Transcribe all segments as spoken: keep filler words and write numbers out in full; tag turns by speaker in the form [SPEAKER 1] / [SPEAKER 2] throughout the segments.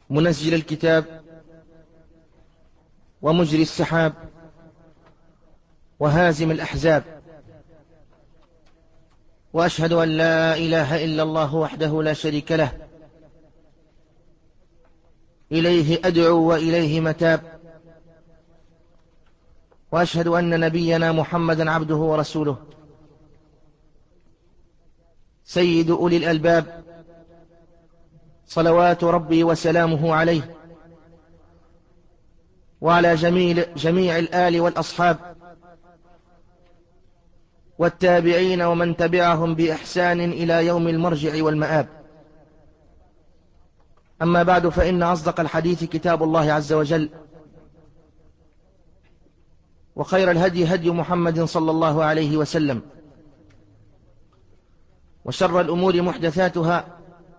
[SPEAKER 1] منزل الكتاب ومجري السحاب وهازم الأحزاب، وأشهد أن لا إله إلا الله وحده لا شريك له، إليه أدعو وإليه متاب، وأشهد أن نبينا محمدا عبده ورسوله سيد أولي الألباب، صلوات ربي وسلامه عليه وعلى جميع, جميع الآل والأصحاب والتابعين ومن تبعهم بإحسان إلى يوم المرجع والمآب. أما بعد، فإن أصدق الحديث كتاب الله عز وجل، وخير الهدي هدي محمد صلى الله عليه وسلم، وشر الأمور محدثاتها،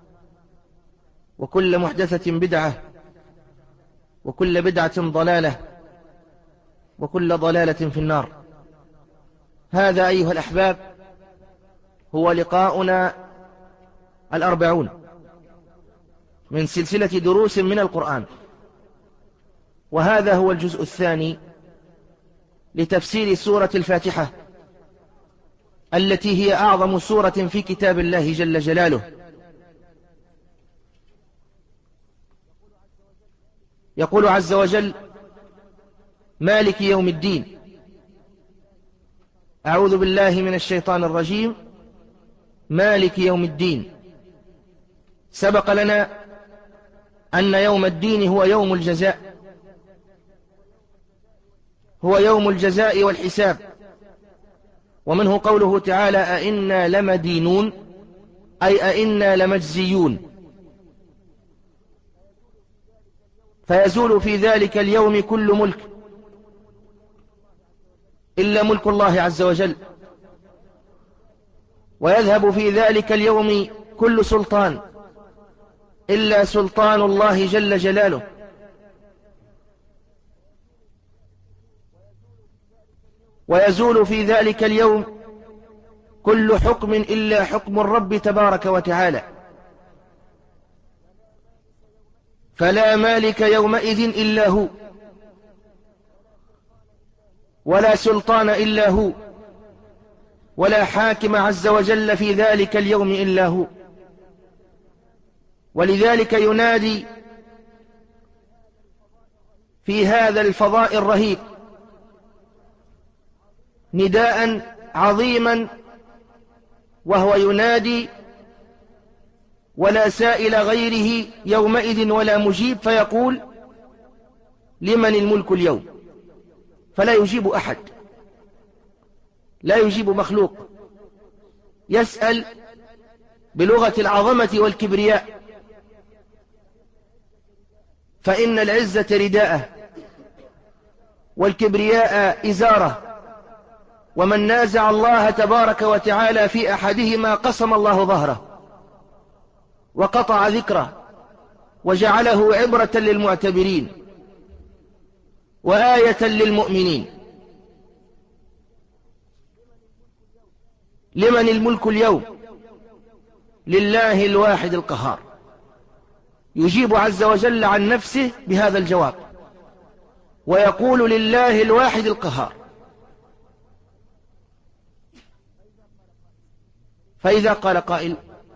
[SPEAKER 1] وكل محدثة بدعة، وكل بدعة ضلالة، وكل ضلالة في النار. هذا أيها الأحباب هو لقاؤنا الأربعون من سلسلة دروس من القرآن، وهذا هو الجزء الثاني لتفسير سورة الفاتحة، التي هي أعظم سورة في كتاب الله جل جلاله. يقول عز وجل: مالك يوم الدين. أعوذ بالله من الشيطان الرجيم. مالك يوم الدين. سبق لنا أن يوم الدين هو يوم الجزاء، هو يوم الجزاء والحساب، ومنه قوله تعالى: أئنا لمدينون، أي أئنا لمجزيون. فيزول في ذلك اليوم كل ملك إلا ملك الله عز وجل، ويذهب في ذلك اليوم كل سلطان إلا سلطان الله جل جلاله، ويزول في ذلك اليوم كل حكم إلا حكم الرب تبارك وتعالى. فلا مالك يومئذ إلا هو، ولا سلطان إلا هو، ولا حاكم عز وجل في ذلك اليوم إلا هو. ولذلك ينادي في هذا الفضاء الرهيب نداء عظيما، وهو ينادي ولا سائل غيره يومئذ ولا مجيب، فيقول: لمن الملك اليوم؟ فلا يجيب أحد، لا يجيب مخلوق، يسأل بلغة العظمة والكبرياء، فإن العزة رداءه والكبرياء إزاره، ومن نازع الله تبارك وتعالى في أحدهما قسم الله ظهره وقطع ذكره وجعله عبرة للمعتبرين وآية للمؤمنين. لمن الملك اليوم؟ لله الواحد القهار. يجيب عز وجل عن نفسه بهذا الجواب ويقول: لله الواحد القهار. فإذا قال قائل: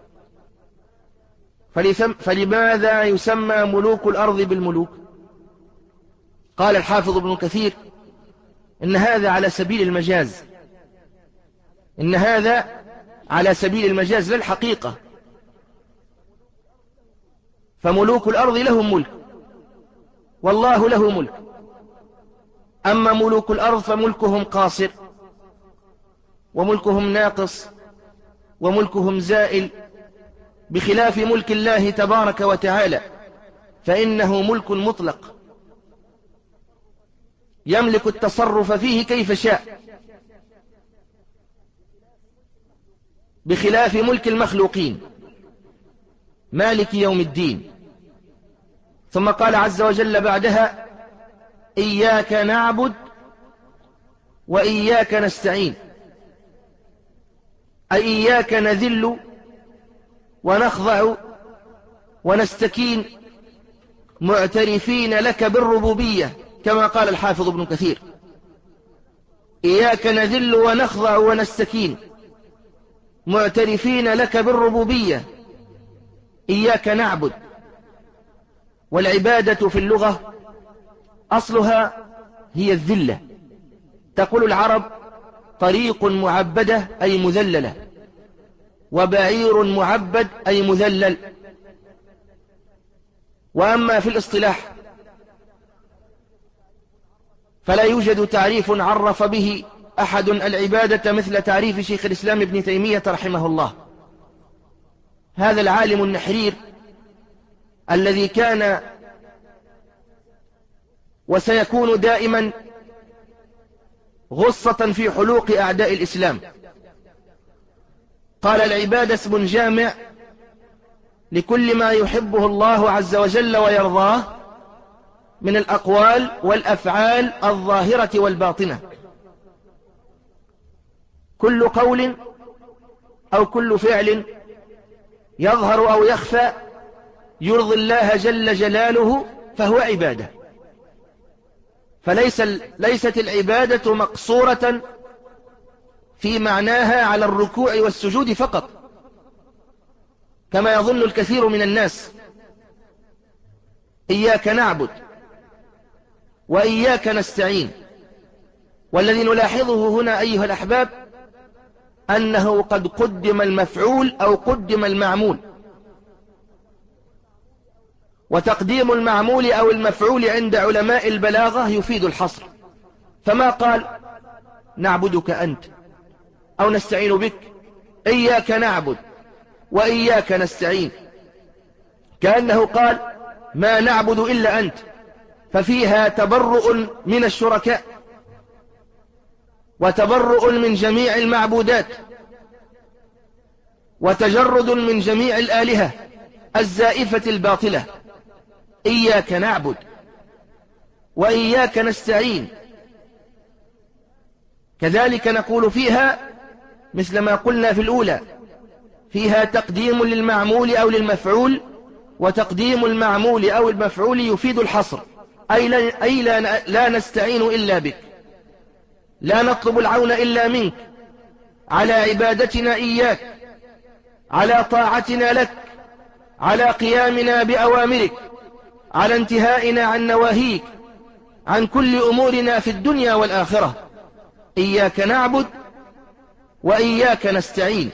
[SPEAKER 1] فلماذا يسمى ملوك الأرض بالملوك؟ قال الحافظ ابن كثير: إن هذا على سبيل المجاز، إن هذا على سبيل المجاز لا الحقيقة. فملوك الأرض لهم ملك، والله له ملك. أما ملوك الأرض فملكهم قاصر، وملكهم ناقص، وملكهم زائل، بخلاف ملك الله تبارك وتعالى، فإنه ملك مطلق يملك التصرف فيه كيف شاء، بخلاف ملك المخلوقين. مالك يوم الدين. ثم قال عز وجل بعدها: إياك نعبد وإياك نستعين، أي إياك نذل ونخضع ونستكين معترفين لك بالربوبية كما قال الحافظ ابن كثير. إياك نذل ونخضع ونستكين معترفين لك بالربوبية. إياك نعبد. والعبادة في اللغة أصلها هي الذلة. تقول العرب طريق معبدة أي مذللة، وبعير معبد أي مذلل. وأما في الاصطلاح فلا يوجد تعريف عرف به أحد العبادة مثل تعريف شيخ الإسلام ابن تيمية رحمه الله، هذا العالم النحرير الذي كان وسيكون دائما غصة في حلوق أعداء الإسلام. قال العبادة اسم جامع لكل ما يحبه الله عز وجل ويرضاه من الأقوال والأفعال الظاهرة والباطنة. كل قول أو كل فعل يظهر أو يخفى يرضي الله جل جلاله فهو عبادة. فليس ليست العبادة مقصورة في معناها على الركوع والسجود فقط كما يظن الكثير من الناس. إياك نعبد وإياك نستعين. والذي نلاحظه هنا أيها الأحباب أنه قد قدم المفعول أو قدم المعمول، وتقديم المعمول أو المفعول عند علماء البلاغة يفيد الحصر. فما قال نعبدك أنت أو نستعين بك، إياك نعبد وإياك نستعين، كأنه قال ما نعبد إلا أنت، ففيها تبرؤ من الشركاء وتبرؤ من جميع المعبودات وتجرد من جميع الآلهة الزائفة الباطلة. إياك نعبد وإياك نستعين. كذلك نقول فيها مثل ما قلنا في الأولى، فيها تقديم للمعمول أو للمفعول، وتقديم المعمول أو المفعول يفيد الحصر، أي لا, أي لا, لا نستعين إلا بك، لا نطلب العون إلا منك على عبادتنا إياك، على طاعتنا لك، على قيامنا بأوامرك، على انتهائنا عن نواهيك، عن كل أمورنا في الدنيا والآخرة. إياك نعبد وإياك نستعين.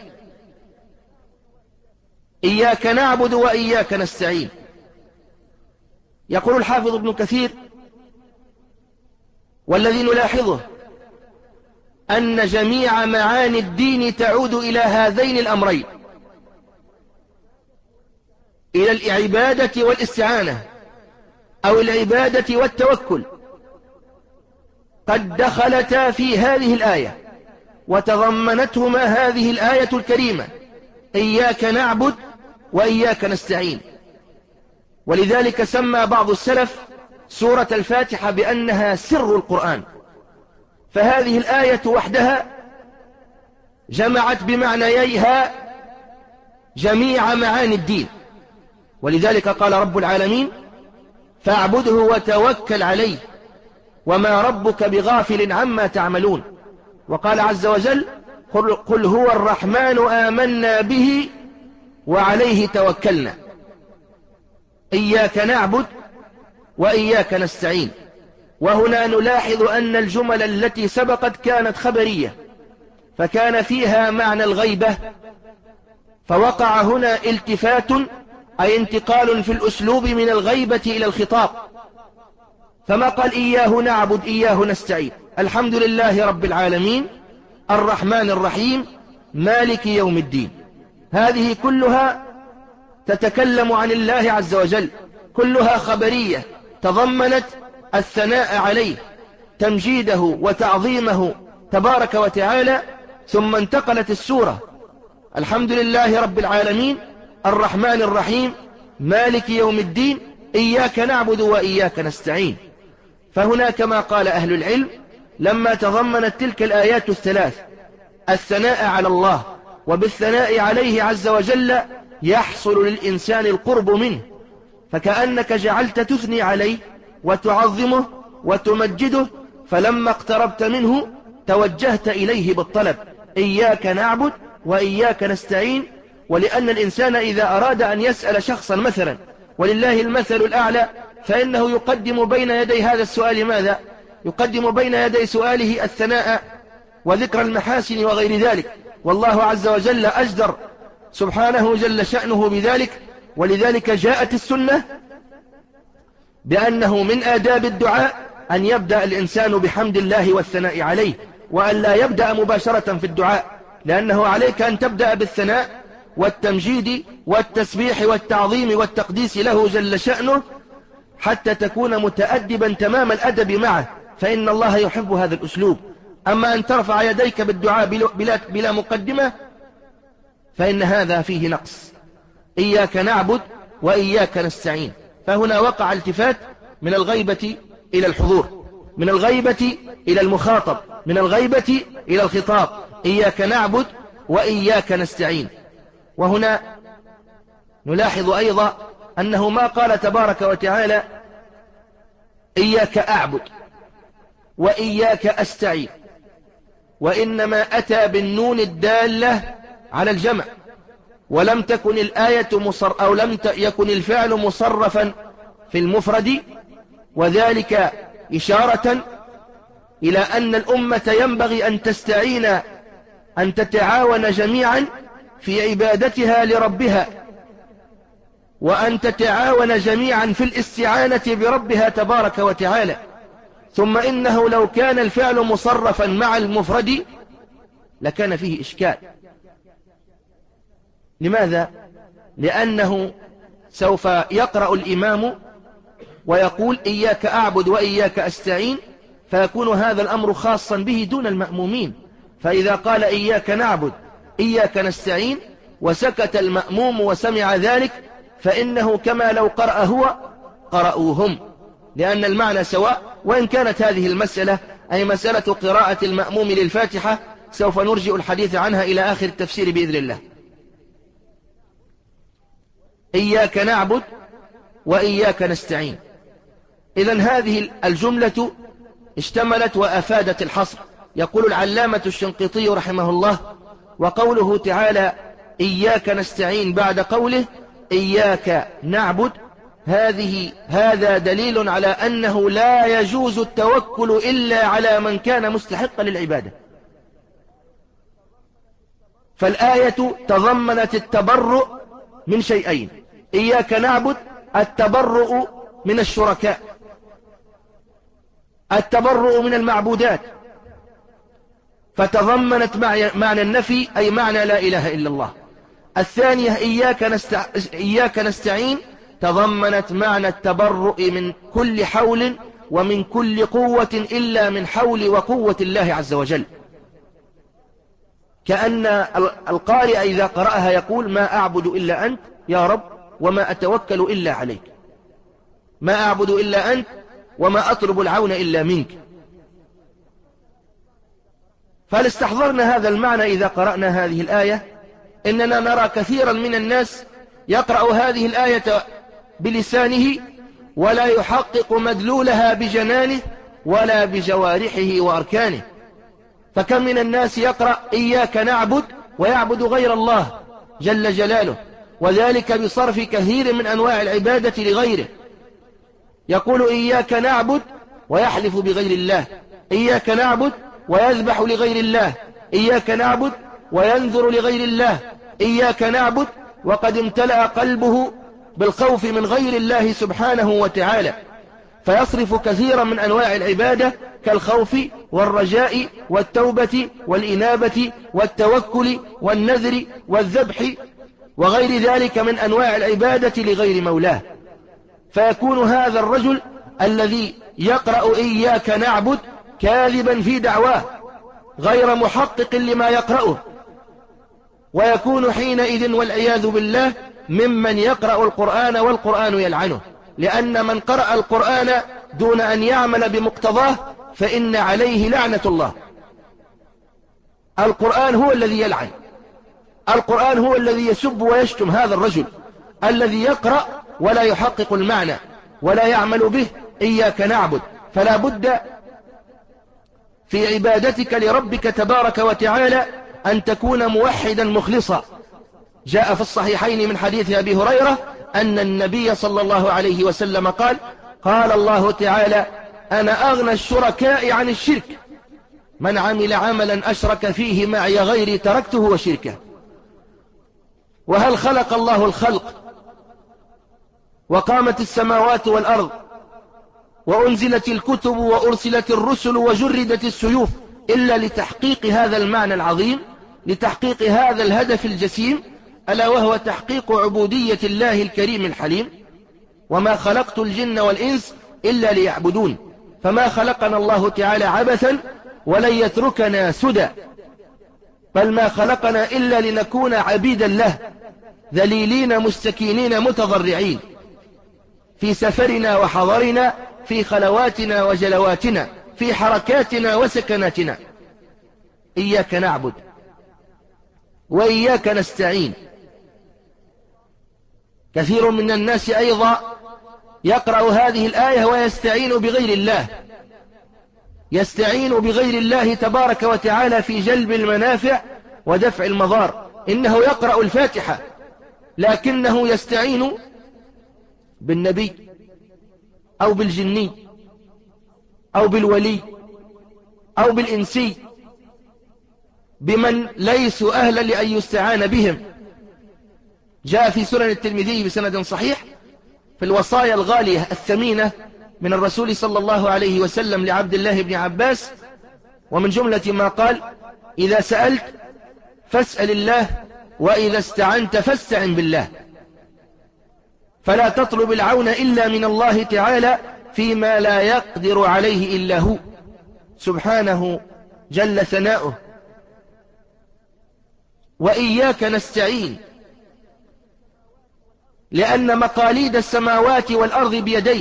[SPEAKER 1] إياك نعبد وإياك نستعين. يقول الحافظ ابن كثير والذي نلاحظه أن جميع معاني الدين تعود إلى هذين الأمرين، إلى العبادة والاستعانة أو العبادة والتوكل، قد دخلتا في هذه الآية وتضمنتهما هذه الآية الكريمة إياك نعبد وإياك نستعين. ولذلك سمى بعض السلف سورة الفاتحة بأنها سر القرآن، فهذه الآية وحدها جمعت بمعنييها جميع معاني الدين. ولذلك قال رب العالمين فاعبده وتوكل عليه وما ربك بغافل عما تعملون. وقال عز وجل قل هو الرحمن آمنا به وعليه توكلنا. إياك نعبد وإياك نستعين. وهنا نلاحظ أن الجمل التي سبقت كانت خبرية، فكان فيها معنى الغيبة، فوقع هنا التفات أي انتقال في الأسلوب من الغيبة إلى الخطاب. فما قال إياه نعبد إياه نستعين، الحمد لله رب العالمين الرحمن الرحيم مالك يوم الدين، هذه كلها تتكلم عن الله عز وجل، كلها خبرية تضمنت الثناء عليه، تمجيده وتعظيمه تبارك وتعالى. ثم انتقلت السورة الحمد لله رب العالمين الرحمن الرحيم مالك يوم الدين إياك نعبد وإياك نستعين. فهنا كما قال أهل العلم لما تضمنت تلك الآيات الثلاث الثناء على الله، وبالثناء عليه عز وجل يحصل للإنسان القرب منه، فكأنك جعلت تثني عليه وتعظمه وتمجده، فلما اقتربت منه توجهت إليه بالطلب: إياك نعبد وإياك نستعين. ولأن الإنسان إذا أراد أن يسأل شخصا مثلا، ولله المثل الأعلى، فإنه يقدم بين يدي هذا السؤال ماذا؟ يقدم بين يدي سؤاله الثناء وذكر المحاسن وغير ذلك، والله عز وجل أجدر سبحانه جل شأنه بذلك. ولذلك جاءت السنة بأنه من آداب الدعاء أن يبدأ الإنسان بحمد الله والثناء عليه، وأن لا يبدأ مباشرة في الدعاء، لأنه عليك أن تبدأ بالثناء والتمجيد والتسبيح والتعظيم والتقديس له جل شأنه، حتى تكون متأدبا تمام الأدب معه، فإن الله يحب هذا الأسلوب. أما أن ترفع يديك بالدعاء بلا, بلا مقدمة فإن هذا فيه نقص. إياك نعبد وإياك نستعين، فهنا وقع التفات من الغيبة إلى الحضور، من الغيبة إلى المخاطب، من الغيبة إلى الخطاب. إياك نعبد وإياك نستعين. وهنا نلاحظ أيضا أنه ما قال تبارك وتعالى إياك أعبد وإياك أستعين، وإنما أتى بالنون الدالة على الجمع، ولم تكن الآية مصر أو لم يكن الفعل مصرفا في المفرد، وذلك إشارة إلى أن الأمة ينبغي أن تستعين، أن تتعاون جميعا في عبادتها لربها، وأن تتعاون جميعا في الاستعانة بربها تبارك وتعالى. ثم إنه لو كان الفعل مصرفا مع المفرد لكان فيه إشكال. لماذا؟ لأنه سوف يقرأ الإمام ويقول إياك أعبد وإياك أستعين، فيكون هذا الأمر خاصا به دون المأمومين. فإذا قال إياك نعبد إياك نستعين وسكت المأموم وسمع ذلك، فإنه كما لو قرأ هو قرأوهم، لأن المعنى سواء. وإن كانت هذه المسألة أي مسألة قراءة المأموم للفاتحة سوف نرجئ الحديث عنها إلى آخر التفسير بإذن الله. إياك نعبد وإياك نستعين، إذن هذه الجملة اشتملت وأفادت الحصر. يقول العلامة الشنقيطي رحمه الله: وقوله تعالى إياك نستعين بعد قوله إياك نعبد، هذه هذا دليل على أنه لا يجوز التوكل إلا على من كان مستحقا للعبادة. فالآية تضمنت التبرؤ من شيئين: إياك نعبد التبرؤ من الشركاء، التبرؤ من المعبودات، فتضمنت معنى النفي أي معنى لا إله إلا الله. الثانية إياك, نستع... إياك نستعين تضمنت معنى التبرؤ من كل حول ومن كل قوة إلا من حول وقوة الله عز وجل. كأن القارئ إذا قرأها يقول ما أعبد إلا أنت يا رب وما أتوكل إلا عليك، ما أعبد إلا أنت وما أطلب العون إلا منك. فلاستحضرنا هذا المعنى إذا قرأنا هذه الآية. إننا نرى كثيرا من الناس يقرأ هذه الآية بلسانه ولا يحقق مدلولها بجنانه ولا بجوارحه وأركانه. فكم من الناس يقرأ إياك نعبد ويعبد غير الله جل جلاله، وذلك بصرف كثير من أنواع العبادة لغيره. يقول إياك نعبد ويحلف بغير الله، إياك نعبد ويذبح لغير الله، إياك نعبد وينذر لغير الله، إياك نعبد وقد امتلأ قلبه بالخوف من غير الله سبحانه وتعالى، فيصرف كثيرا من أنواع العبادة كالخوف والرجاء والتوبة والإنابة والتوكل والنذر والذبح وغير ذلك من أنواع العبادة لغير مولاه. فيكون هذا الرجل الذي يقرأ إياك نعبد كاذبا في دعواه غير محقق لما يقرأه، ويكون حينئذ والعياذ بالله ممن يقرأ القرآن والقرآن يلعنه، لأن من قرأ القرآن دون أن يعمل بمقتضاه فإن عليه لعنة الله. القرآن هو الذي يلعن، القرآن هو الذي يسب ويشتم هذا الرجل الذي يقرأ ولا يحقق المعنى ولا يعمل به إياك نعبد. فلا بد في عبادتك لربك تبارك وتعالى أن تكون موحدا مخلصا. جاء في الصحيحين من حديث أبي هريرة أن النبي صلى الله عليه وسلم قال: قال الله تعالى: أنا أغنى الشركاء عن الشرك، من عمل عملا أشرك فيه معي غيري تركته وشركه. وهل خلق الله الخلق وقامت السماوات والأرض وأنزلت الكتب وأرسلت الرسل وجردت السيوف إلا لتحقيق هذا المعنى العظيم، لتحقيق هذا الهدف الجسيم، ألا وهو تحقيق عبودية الله الكريم الحليم؟ وما خلقت الجن والإنس إلا ليعبدون. فما خلقنا الله تعالى عبثا ولن يتركنا سدى، بل ما خلقنا إلا لنكون عبيدا له، ذليلين مستكينين متضرعين في سفرنا وحضرنا، في خلواتنا وجلواتنا، في حركاتنا وسكناتنا. إياك نعبد وإياك نستعين. كثير من الناس أيضا يقرأ هذه الآية ويستعين بغير الله، يستعين بغير الله تبارك وتعالى في جلب المنافع ودفع المضار. إنه يقرأ الفاتحة لكنه يستعين بالنبي أو بالجني أو بالولي أو بالإنسي، بمن ليسوا أهلا لأن يستعان بهم. جاء في سنن الترمذي بسند صحيح في الوصايا الغالية الثمينة من الرسول صلى الله عليه وسلم لعبد الله بن عباس، ومن جملة ما قال: إذا سألت فاسأل الله، وإذا استعنت فاستعن بالله. فلا تطلب العون إلا من الله تعالى فيما لا يقدر عليه إلا هو سبحانه جل ثناؤه. وإياك نستعين، لأن مقاليد السماوات والأرض بيديه،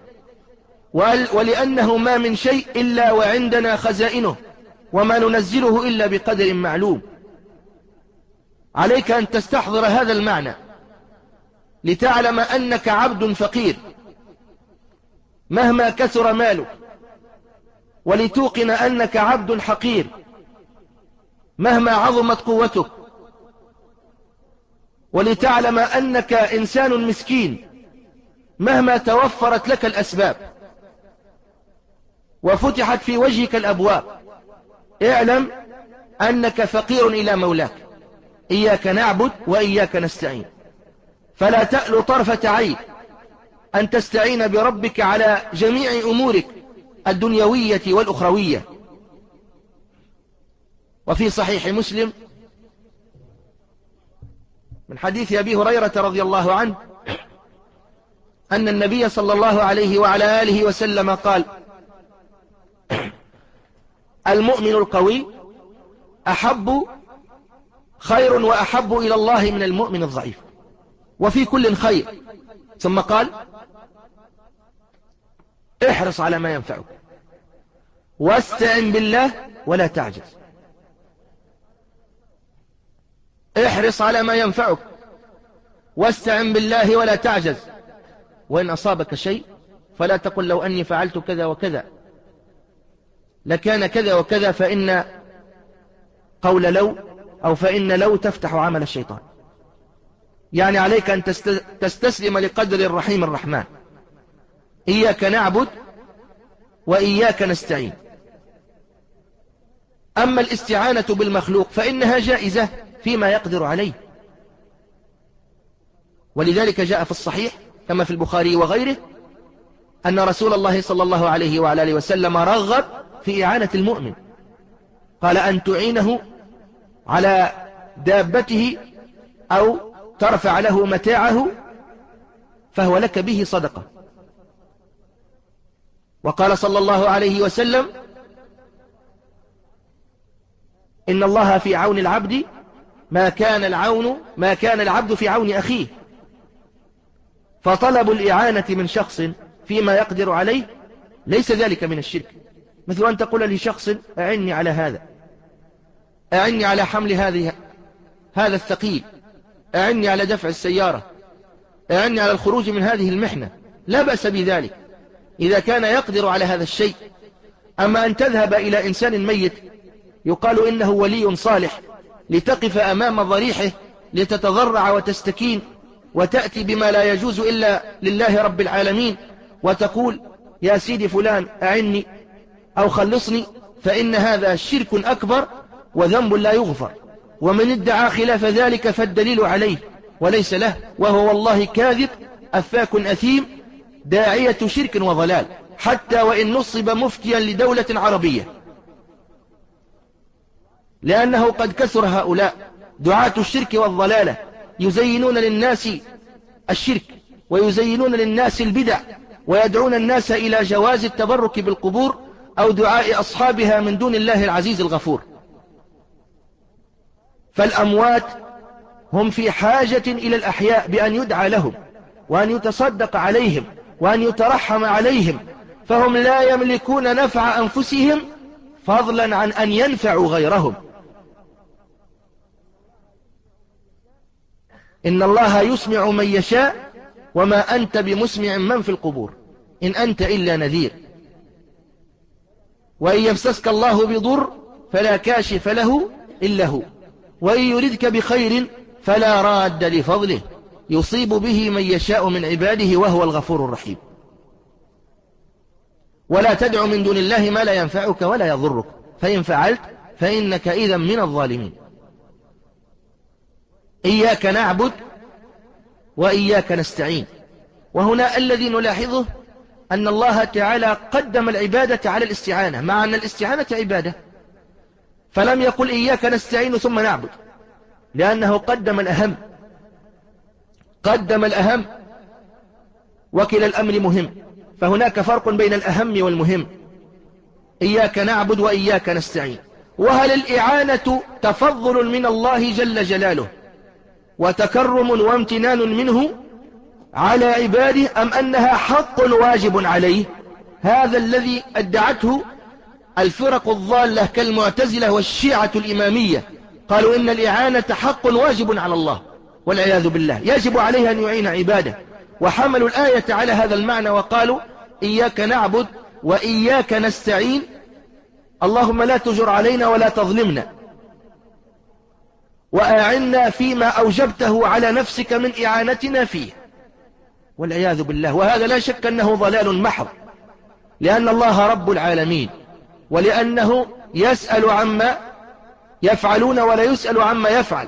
[SPEAKER 1] ولأنه ما من شيء إلا وعندنا خزائنه، وما ننزله إلا بقدر معلوم. عليك أن تستحضر هذا المعنى لتعلم أنك عبد فقير مهما كثر مالك، ولتوقن أنك عبد حقير مهما عظمت قوتك، ولتعلم أنك إنسان مسكين مهما توفرت لك الأسباب وفتحت في وجهك الأبواب. اعلم أنك فقير إلى مولاك. إياك نعبد وإياك نستعين. فلا تألو طرفة عين أن تستعين بربك على جميع أمورك الدنيوية والأخروية. وفي صحيح مسلم من حديث أبي هريرة رضي الله عنه أن النبي صلى الله عليه وعلى آله وسلم قال: المؤمن القوي أحب خير وأحب إلى الله من المؤمن الضعيف، وفي كل خير. ثم قال: احرص على ما ينفعك واستعن بالله ولا تعجز. احرص على ما ينفعك واستعن بالله ولا تعجز. وإن أصابك شيء فلا تقل لو أني فعلت كذا وكذا لكان كذا وكذا، فإن قول لو أو فإن لو تفتح عمل الشيطان. يعني عليك أن تستسلم لقدر الرحيم الرحمن. إياك نعبد وإياك نستعين. أما الاستعانة بالمخلوق فإنها جائزة فيما يقدر عليه، ولذلك جاء في الصحيح كما في البخاري وغيره أن رسول الله صلى الله عليه وعلى آله وسلم رغب في إعانة المؤمن، قال: أن تعينه على دابته أو ترفع له متاعه فهو لك به صدقة. وقال صلى الله عليه وسلم: إن الله في عون العبد ما كان العون ما كان العبد في عون أخيه. فطلب الإعانة من شخص فيما يقدر عليه ليس ذلك من الشرك، مثل أن تقول لشخص: أعني على هذا، أعني على حمل هذه هذا الثقيل، أعني على دفع السيارة، أعني على الخروج من هذه المحنة، لا بأس بذلك إذا كان يقدر على هذا الشيء. أما أن تذهب إلى إنسان ميت يقال إنه ولي صالح لتقف أمام ضريحه لتتضرع وتستكين وتأتي بما لا يجوز إلا لله رب العالمين وتقول يا سيدي فلان أعني أو خلصني، فإن هذا شرك أكبر وذنب لا يغفر، ومن ادعى خلاف ذلك فالدليل عليه وليس له، وهو والله كاذب أفاك أثيم داعية شرك وضلال، حتى وإن نصب مفتيا لدولة عربية، لأنه قد كثر هؤلاء دعاة الشرك والضلالة يزينون للناس الشرك ويزينون للناس البدع ويدعون الناس إلى جواز التبرك بالقبور أو دعاء أصحابها من دون الله العزيز الغفور. فالأموات هم في حاجة إلى الأحياء بأن يدعى لهم وأن يتصدق عليهم وأن يترحم عليهم، فهم لا يملكون نفع أنفسهم فضلا عن أن ينفعوا غيرهم. إن الله يسمع من يشاء وما أنت بمسمع من في القبور إن أنت إلا نذير. وإن يمسسك الله بضر فلا كاشف له إلا هو، وإن يردك بخير فلا راد لفضله يصيب به من يشاء من عباده وهو الغفور الرحيم. ولا تدع من دون الله ما لا ينفعك ولا يضرك، فإن فعلت فإنك إذا من الظالمين. إياك نعبد وإياك نستعين. وهنا الذي نلاحظه أن الله تعالى قدم العبادة على الاستعانة، مع أن الاستعانة عبادة، فلم يقل إياك نستعين ثم نعبد، لأنه قدم الأهم قدم الأهم وكلا الأمر مهم، فهناك فرق بين الأهم والمهم. إياك نعبد وإياك نستعين. وهل الإعانة تفضل من الله جل جلاله وتكرم وامتنان منه على عباده، أم أنها حق واجب عليه؟ هذا الذي ادعته الفرق الضالة كالمعتزلة والشيعة الإمامية، قالوا إن الإعانة حق واجب على الله والعياذ بالله، يجب عليه أن يعين عباده، وحملوا الآية على هذا المعنى وقالوا إياك نعبد وإياك نستعين، اللهم لا تجر علينا ولا تظلمنا، وأعنا فيما أوجبته على نفسك من إعانتنا فيه، والعياذ بالله. وهذا لا شك أنه ضلال محض، لأن الله رب العالمين، ولأنه يسأل عما يفعلون ولا يسأل عما يفعل،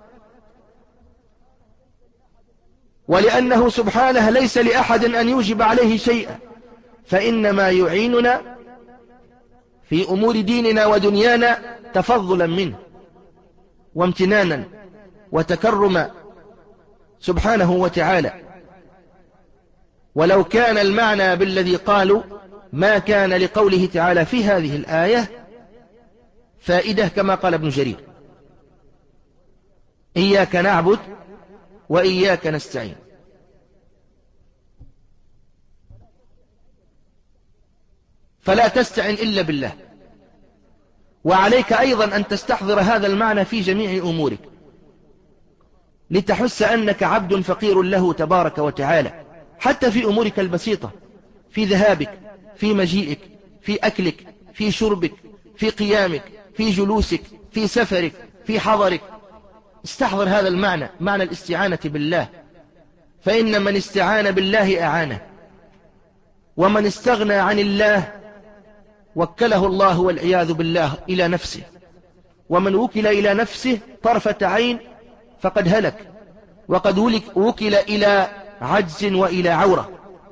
[SPEAKER 1] ولأنه سبحانه ليس لأحد أن يوجب عليه شيئا، فإنما يعيننا في أمور ديننا ودنيانا تفضلا منه وامتنانا وتكرما سبحانه وتعالى. ولو كان المعنى بالذي قالوا ما كان لقوله تعالى في هذه الآية فائدة كما قال ابن جرير: إياك نعبد وإياك نستعين. فلا تستعن إلا بالله. وعليك أيضا أن تستحضر هذا المعنى في جميع أمورك لتحس أنك عبد فقير له تبارك وتعالى، حتى في أمورك البسيطة، في ذهابك، في مجيئك، في أكلك، في شربك، في قيامك، في جلوسك، في سفرك، في حضرك. استحضر هذا المعنى، معنى الاستعانة بالله، فإن من استعان بالله أعانه، ومن استغنى عن الله وكله الله والعياذ بالله إلى نفسه، ومن وكل إلى نفسه طرفة عين فقد هلك، وقد وكل إلى عجز وإلى عورة.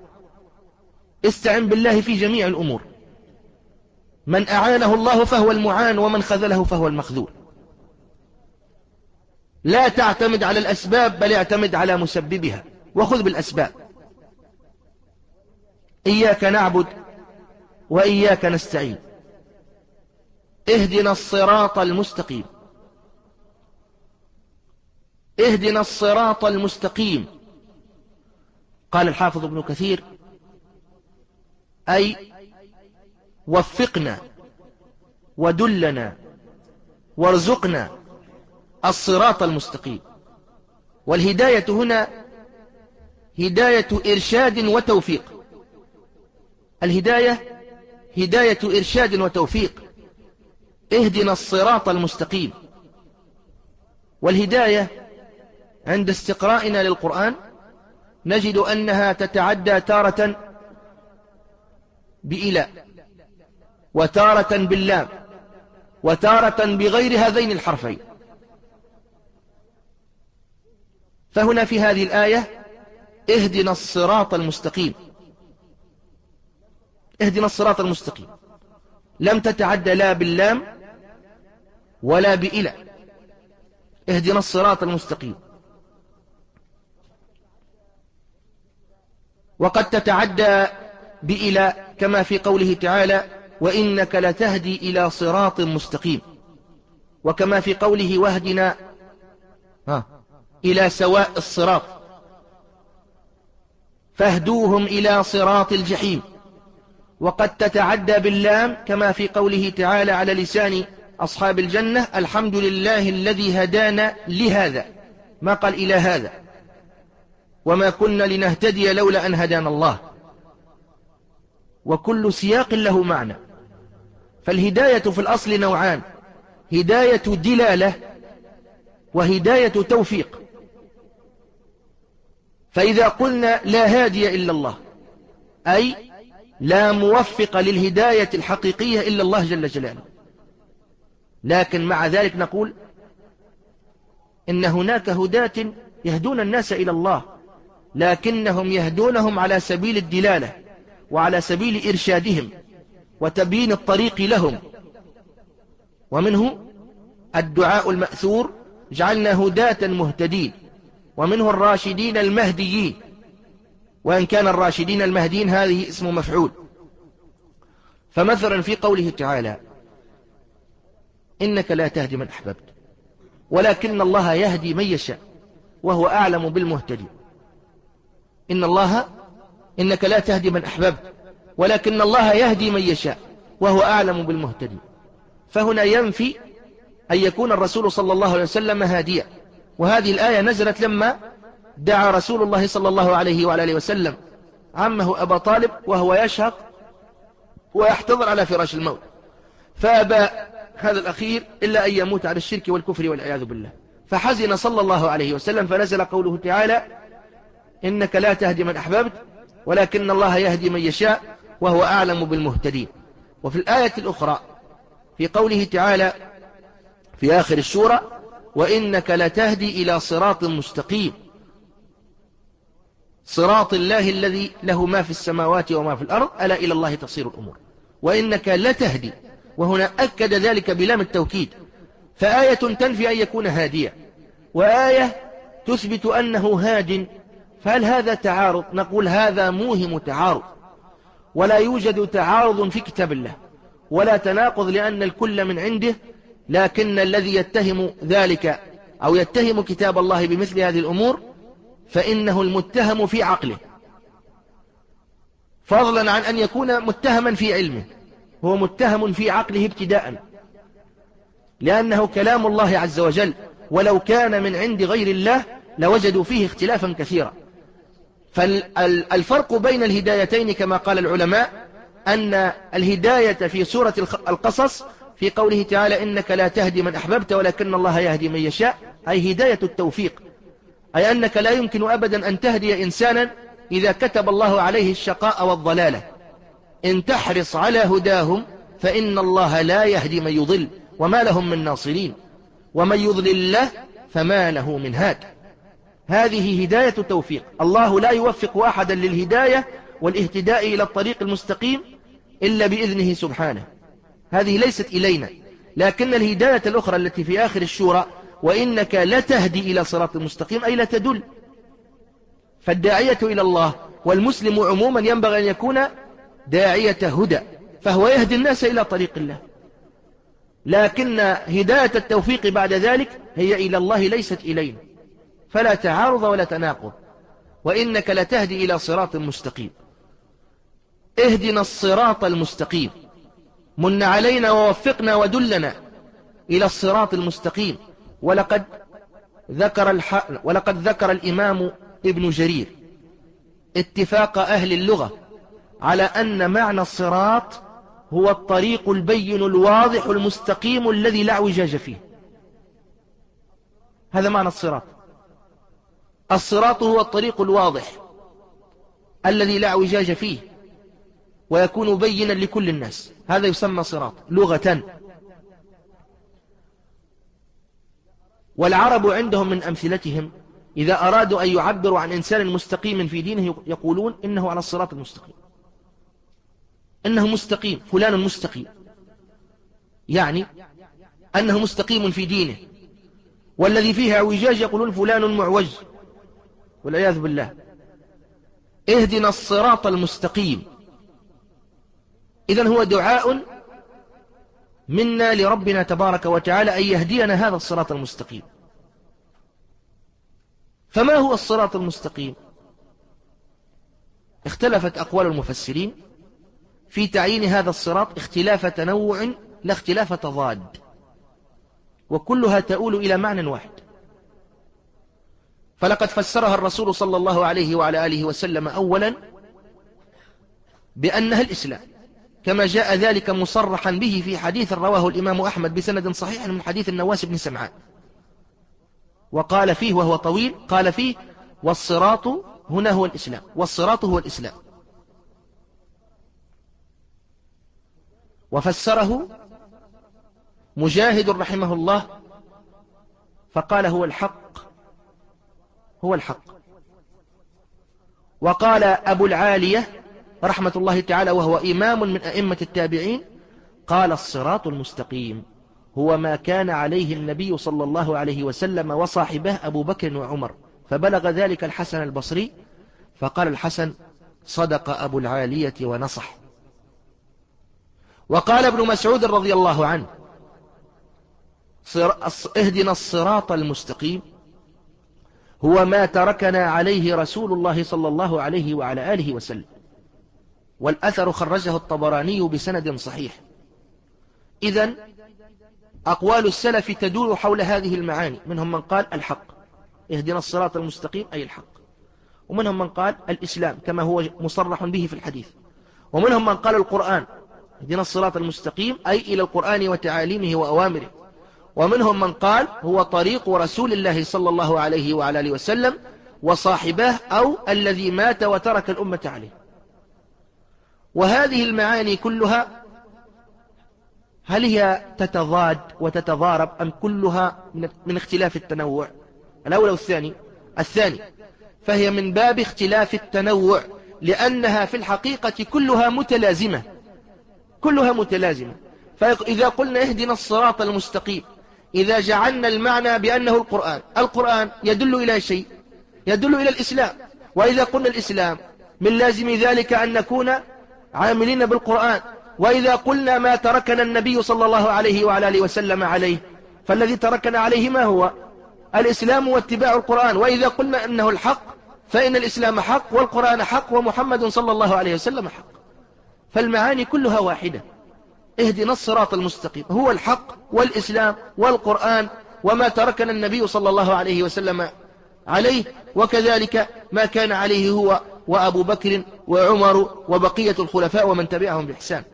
[SPEAKER 1] استعن بالله في جميع الأمور، من أعانه الله فهو المعان، ومن خذله فهو المخذول. لا تعتمد على الأسباب، بل اعتمد على مسببها وخذ بالأسباب. إياك نعبد وإياك نستعين. اهدنا الصراط المستقيم. اهدنا الصراط المستقيم. قال الحافظ ابن كثير: أي وفقنا ودلنا وارزقنا الصراط المستقيم. والهداية هنا هداية إرشاد وتوفيق. الهداية هداية إرشاد وتوفيق، اهدنا الصراط المستقيم. والهداية عند استقرائنا للقرآن نجد أنها تتعدى تارة بإلى، وتارة باللام، وتارة بغير هذين الحرفين. فهنا في هذه الآية اهدنا الصراط المستقيم، اهدنا الصراط المستقيم، لم تتعدى لا باللام ولا بإلى، اهدنا الصراط المستقيم. وقد تتعدى بإلى كما في قوله تعالى وإنك لتهدي إلى صراط مستقيم، وكما في قوله واهدنا ها إلى سواء الصراط فاهدوهم إلى صراط الجحيم. وقد تتعدى باللام كما في قوله تعالى على لسان أصحاب الجنة الحمد لله الذي هدانا لهذا، ما قال إلى هذا، وما كنا لنهتدي لولا أن هدانا الله. وكل سياق له معنى. فالهداية في الأصل نوعان، هداية دلالة وهداية توفيق. فإذا قلنا لا هادي إلا الله، أي لا موفق للهداية الحقيقية إلا الله جل جلاله. لكن مع ذلك نقول إن هناك هداة يهدون الناس إلى الله، لكنهم يهدونهم على سبيل الدلالة وعلى سبيل إرشادهم وتبيين الطريق لهم. ومنه الدعاء المأثور جعلنا هداة مهتدين، ومنه الراشدين المهديين، وإن كان الراشدين المهديين هذه اسم مفعول. فمثلا في قوله تعالى إنك لا تهدي من أحببت ولكن الله يهدي من يشاء وهو أعلم بالمهتدين. إن الله إنك لا تهدي من أحببت ولكن الله يهدي من يشاء وهو أعلم بالمهتدين. فهنا ينفي أن يكون الرسول صلى الله عليه وسلم هاديا. وهذه الآية نزلت لما دعا رسول الله صلى الله عليه وعلى وسلم عمه أبا طالب وهو يشهق ويحتضر على فراش الموت، فأبى هذا الأخير إلا أن يموت على الشرك والكفر والعياذ بالله. فحزن صلى الله عليه وسلم فنزل قوله تعالى إنك لا تهدي من أحببت ولكن الله يهدي من يشاء وهو أعلم بالمهتدين. وفي الآية الأخرى في قوله تعالى في آخر السورة وإنك لتهدي إلى صراط مستقيم، صراط الله الذي له ما في السماوات وما في الأرض ألا إلى الله تصير الأمور. وإنك لتهدي، وهنا أكد ذلك بلام التوكيد. فآية تنفي أن يكون هاديا وآية تثبت أنه هاد، فهل هذا تعارض؟ نقول هذا موهم تعارض، ولا يوجد تعارض في كتاب الله ولا تناقض، لأن الكل من عنده. لكن الذي يتهم ذلك أو يتهم كتاب الله بمثل هذه الأمور فإنه المتهم في عقله، فضلا عن أن يكون متهما في علمه، هو متهم في عقله ابتداء، لأنه كلام الله عز وجل، ولو كان من عند غير الله لوجدوا فيه اختلافا كثيرا. فالفرق بين الهدايتين كما قال العلماء أن الهداية في سورة القصص في قوله تعالى إنك لا تهدي من أحببت ولكن الله يهدي من يشاء، أي هداية التوفيق، أي أنك لا يمكن أبدا أن تهدي إنسانا إذا كتب الله عليه الشقاء والضلالة. إن تحرص على هداهم فإن الله لا يهدي من يضل وما لهم من ناصرين، ومن يضلل الله فما له من هاد. هذه هداية التوفيق. الله لا يوفق أحدا للهداية والاهتداء إلى الطريق المستقيم إلا بإذنه سبحانه، هذه ليست إلينا. لكن الهداية الأخرى التي في آخر الشورى وإنك لتهدي إلى صراط المستقيم أي لا تدل. فالداعية إلى الله والمسلم عموما ينبغي أن يكون داعية هدى، فهو يهدي الناس إلى طريق الله. لكن هداية التوفيق بعد ذلك هي إلى الله ليست إلينا، فلا تعارض ولا تناقض. وإنك لتهدي إلى صراط مستقيم، اهدنا الصراط المستقيم، من علينا ووفقنا ودلنا إلى الصراط المستقيم. ولقد ذكر الح... ولقد ذكر الإمام ابن جرير اتفاق أهل اللغة على أن معنى الصراط هو الطريق البين الواضح المستقيم الذي لا اعوجاج فيه. هذا معنى الصراط. الصراط هو الطريق الواضح الذي لا اعوجاج فيه ويكون بينا لكل الناس، هذا يسمى صراط لغة. والعرب عندهم من أمثلتهم إذا أرادوا أن يعبروا عن إنسان مستقيم في دينه يقولون إنه على الصراط المستقيم، إنه مستقيم، فلان مستقيم، يعني أنه مستقيم في دينه. والذي فيه اعوجاج يقولون فلان معوج، والعياذ بالله. اهدنا الصراط المستقيم، إذن هو دعاء منا لربنا تبارك وتعالى أن يهدينا هذا الصراط المستقيم. فما هو الصراط المستقيم؟ اختلفت أقوال المفسرين في تعيين هذا الصراط اختلاف تنوع لا اختلاف تضاد، وكلها تؤول إلى معنى واحد. فلقد فسرها الرسول صلى الله عليه وعلى آله وسلم أولا بأنها الإسلام، كما جاء ذلك مصرحا به في حديث رواه الإمام أحمد بسند صحيح من حديث النواس بن سمعان، وقال فيه وهو طويل، قال فيه: والصراط هنا هو الإسلام، والصراط هو الإسلام. وفسره مجاهد رحمه الله فقال: هو الحق، هو الحق. وقال أبو العالية رحمة الله تعالى وهو إمام من أئمة التابعين، قال: الصراط المستقيم هو ما كان عليه النبي صلى الله عليه وسلم وصاحبه أبو بكر وعمر. فبلغ ذلك الحسن البصري فقال الحسن: صدق أبو العالية ونصح. وقال ابن مسعود رضي الله عنه: اهدنا الصراط المستقيم هو ما تركنا عليه رسول الله صلى الله عليه وعلى آله وسلم. والأثر خرجه الطبراني بسند صحيح. إذن أقوال السلف تدور حول هذه المعاني، منهم من قال الحق، اهدنا الصراط المستقيم أي الحق، ومنهم من قال الإسلام كما هو مصرح به في الحديث، ومنهم من قال القرآن، اهدنا الصراط المستقيم أي إلى القرآن وتعاليمه وأوامره، ومنهم من قال هو طريق رسول الله صلى الله عليه وعلى آله وسلم وصاحبه أو الذي مات وترك الأمة عليه. وهذه المعاني كلها هل هي تتضاد وتتضارب أم كلها من اختلاف التنوع؟ الأول والثاني الثاني فهي من باب اختلاف التنوع، لأنها في الحقيقة كلها متلازمة، كلها متلازمة. فإذا قلنا اهدنا الصراط المستقيم، إذا جعلنا المعنى بأنه القرآن، القرآن يدل إلى شيء، يدل إلى الإسلام. وإذا قلنا الإسلام من لازم ذلك أن نكون عاملين بالقرآن. وإذا قلنا ما تركنا النبي صلى الله عليه وعلى آله وسلم عليه، فالذي تركنا عليه ما هو؟ الإسلام واتباع القرآن. وإذا قلنا أنه الحق فإن الإسلام حق والقرآن حق ومحمد صلى الله عليه وسلم حق. فالمعاني كلها واحدة. اهدنا الصراط المستقيم هو الحق والإسلام والقرآن وما تركنا النبي صلى الله عليه وسلم عليه، وكذلك ما كان عليه هو وأبو بكر وعمر وبقية الخلفاء ومن تبعهم بإحسان.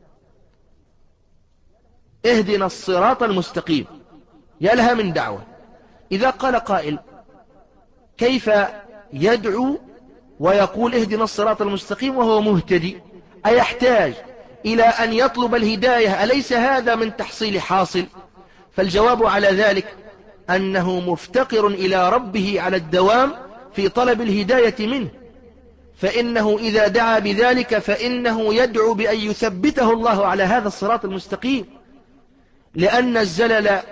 [SPEAKER 1] اهدنا الصراط المستقيم، يا لها من دعوة. إذا قال قائل كيف يدعو ويقول اهدنا الصراط المستقيم وهو مهتدي؟ أيحتاج إلى أن يطلب الهداية؟ أليس هذا من تحصيل حاصل؟ فالجواب على ذلك أنه مفتقر إلى ربه على الدوام في طلب الهداية منه، فإنه إذا دعا بذلك فإنه يدعو بأن يثبته الله على هذا الصراط المستقيم، لأن الزلل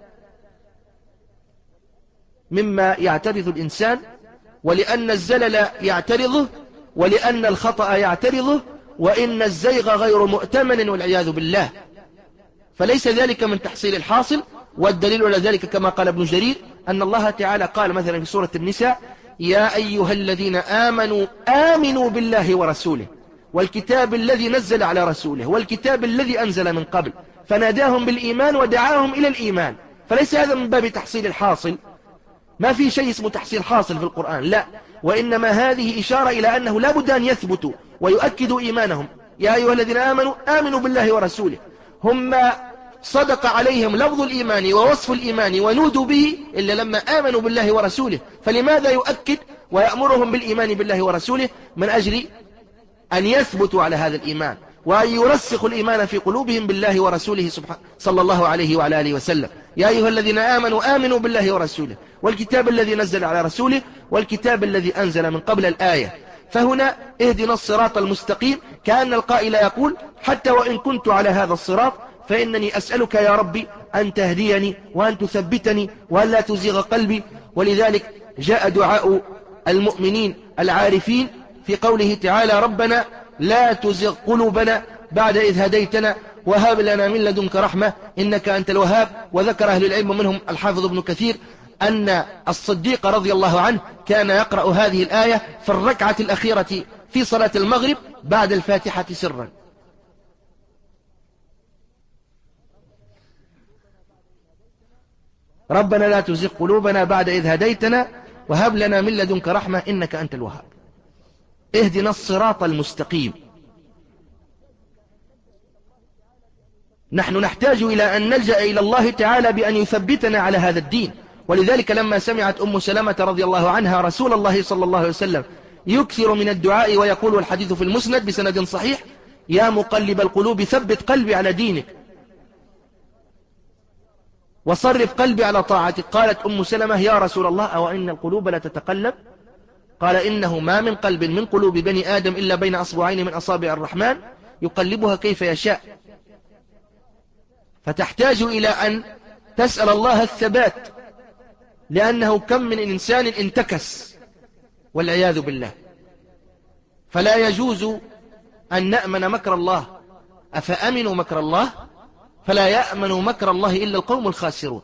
[SPEAKER 1] مما يعترض الإنسان، ولأن الزلل يعترضه، ولأن الخطأ يعترضه، وإن الزيغ غير مؤتمن والعياذ بالله. فليس ذلك من تحصيل الحاصل. والدليل على ذلك كما قال ابن جرير أن الله تعالى قال مثلا في سورة النساء: يا أيها الذين آمنوا آمنوا بالله ورسوله والكتاب الذي نزل على رسوله والكتاب الذي أنزل من قبل، فناداهم بالإيمان ودعاهم إلى الإيمان. فليس هذا من باب تحصيل الحاصل، ما في شيء اسمه تحصيل حاصل في القرآن، لا، وإنما هذه إشارة إلى أنه لا بد أن يثبتوا ويؤكدوا إيمانهم. يا أيها الذين آمنوا آمنوا بالله ورسوله. هم صدق عليهم لفظ الإيمان ووصف الإيمان ونودوا به إلا لما آمنوا بالله ورسوله، فلماذا يؤكد ويأمرهم بالإيمان بالله ورسوله؟ من أجل أن يثبتوا على هذا الإيمان وأن يرسخوا الإيمان في قلوبهم بالله ورسوله سبحانه صلى الله عليه وعلى آله وسلم. يا أيها الذين آمنوا آمنوا بالله ورسوله والكتاب الذي نزل على رسوله والكتاب الذي أنزل من قبل الآية. فهنا اهدنا الصراط المستقيم، كأن القائل يقول حتى وإن كنت على هذا الصراط فإنني أسألك يا ربي أن تهديني وأن تثبتني وأن لا تزيغ قلبي. ولذلك جاء دعاء المؤمنين العارفين في قوله تعالى ربنا لا تزغ قلوبنا بعد إذ هديتنا وهب لنا من لدنك رحمة إنك أنت الوهاب. وذكر أهل العلم منهم الحافظ ابن كثير أن الصديق رضي الله عنه كان يقرأ هذه الآية في الركعة الأخيرة في صلاة المغرب بعد الفاتحة سرا. ربنا لا تزغ قلوبنا بعد إذ هديتنا وهب لنا من لدنك رحمة إنك أنت الوهاب. اهدنا الصراط المستقيم. نحن نحتاج إلى أن نلجأ إلى الله تعالى بأن يثبتنا على هذا الدين. ولذلك لما سمعت أم سلمة رضي الله عنها رسول الله صلى الله عليه وسلم يكثر من الدعاء ويقول الحديث في المسند بسند صحيح يا مقلب القلوب ثبت قلبي على دينك وصرف قلبي على طاعتك، قالت أم سلمة يا رسول الله أو إن القلوب لا تتقلب؟ قال إنه ما من قلب من قلوب بني آدم إلا بين أصبعين من أصابع الرحمن يقلبها كيف يشاء. فتحتاج إلى أن تسأل الله الثبات، لأنه كم من إنسان انتكس والعياذ بالله. فلا يجوز أن نأمن مكر الله. أفأمنوا مكر الله؟ فلا يأمن مكر الله إلا القوم الخاسرون.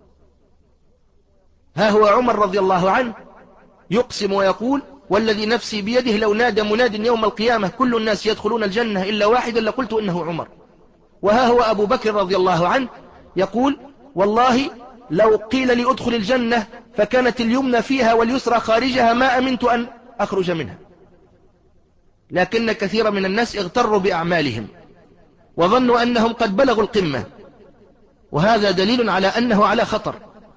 [SPEAKER 1] ها هو عمر رضي الله عنه يقسم ويقول والذي نفسي بيده لو نادى مناد يوم القيامة كل الناس يدخلون الجنة إلا واحدا لقلت إنه عمر. وها هو أبو بكر رضي الله عنه يقول والله لو قيل لي أدخل الجنة فكانت اليمنى فيها واليسرى خارجها ما أمنت أن أخرج منها. لكن كثير من الناس اغتروا بأعمالهم وظنوا أنهم قد بلغوا القمة، وهذا دليل على أنه على خطر.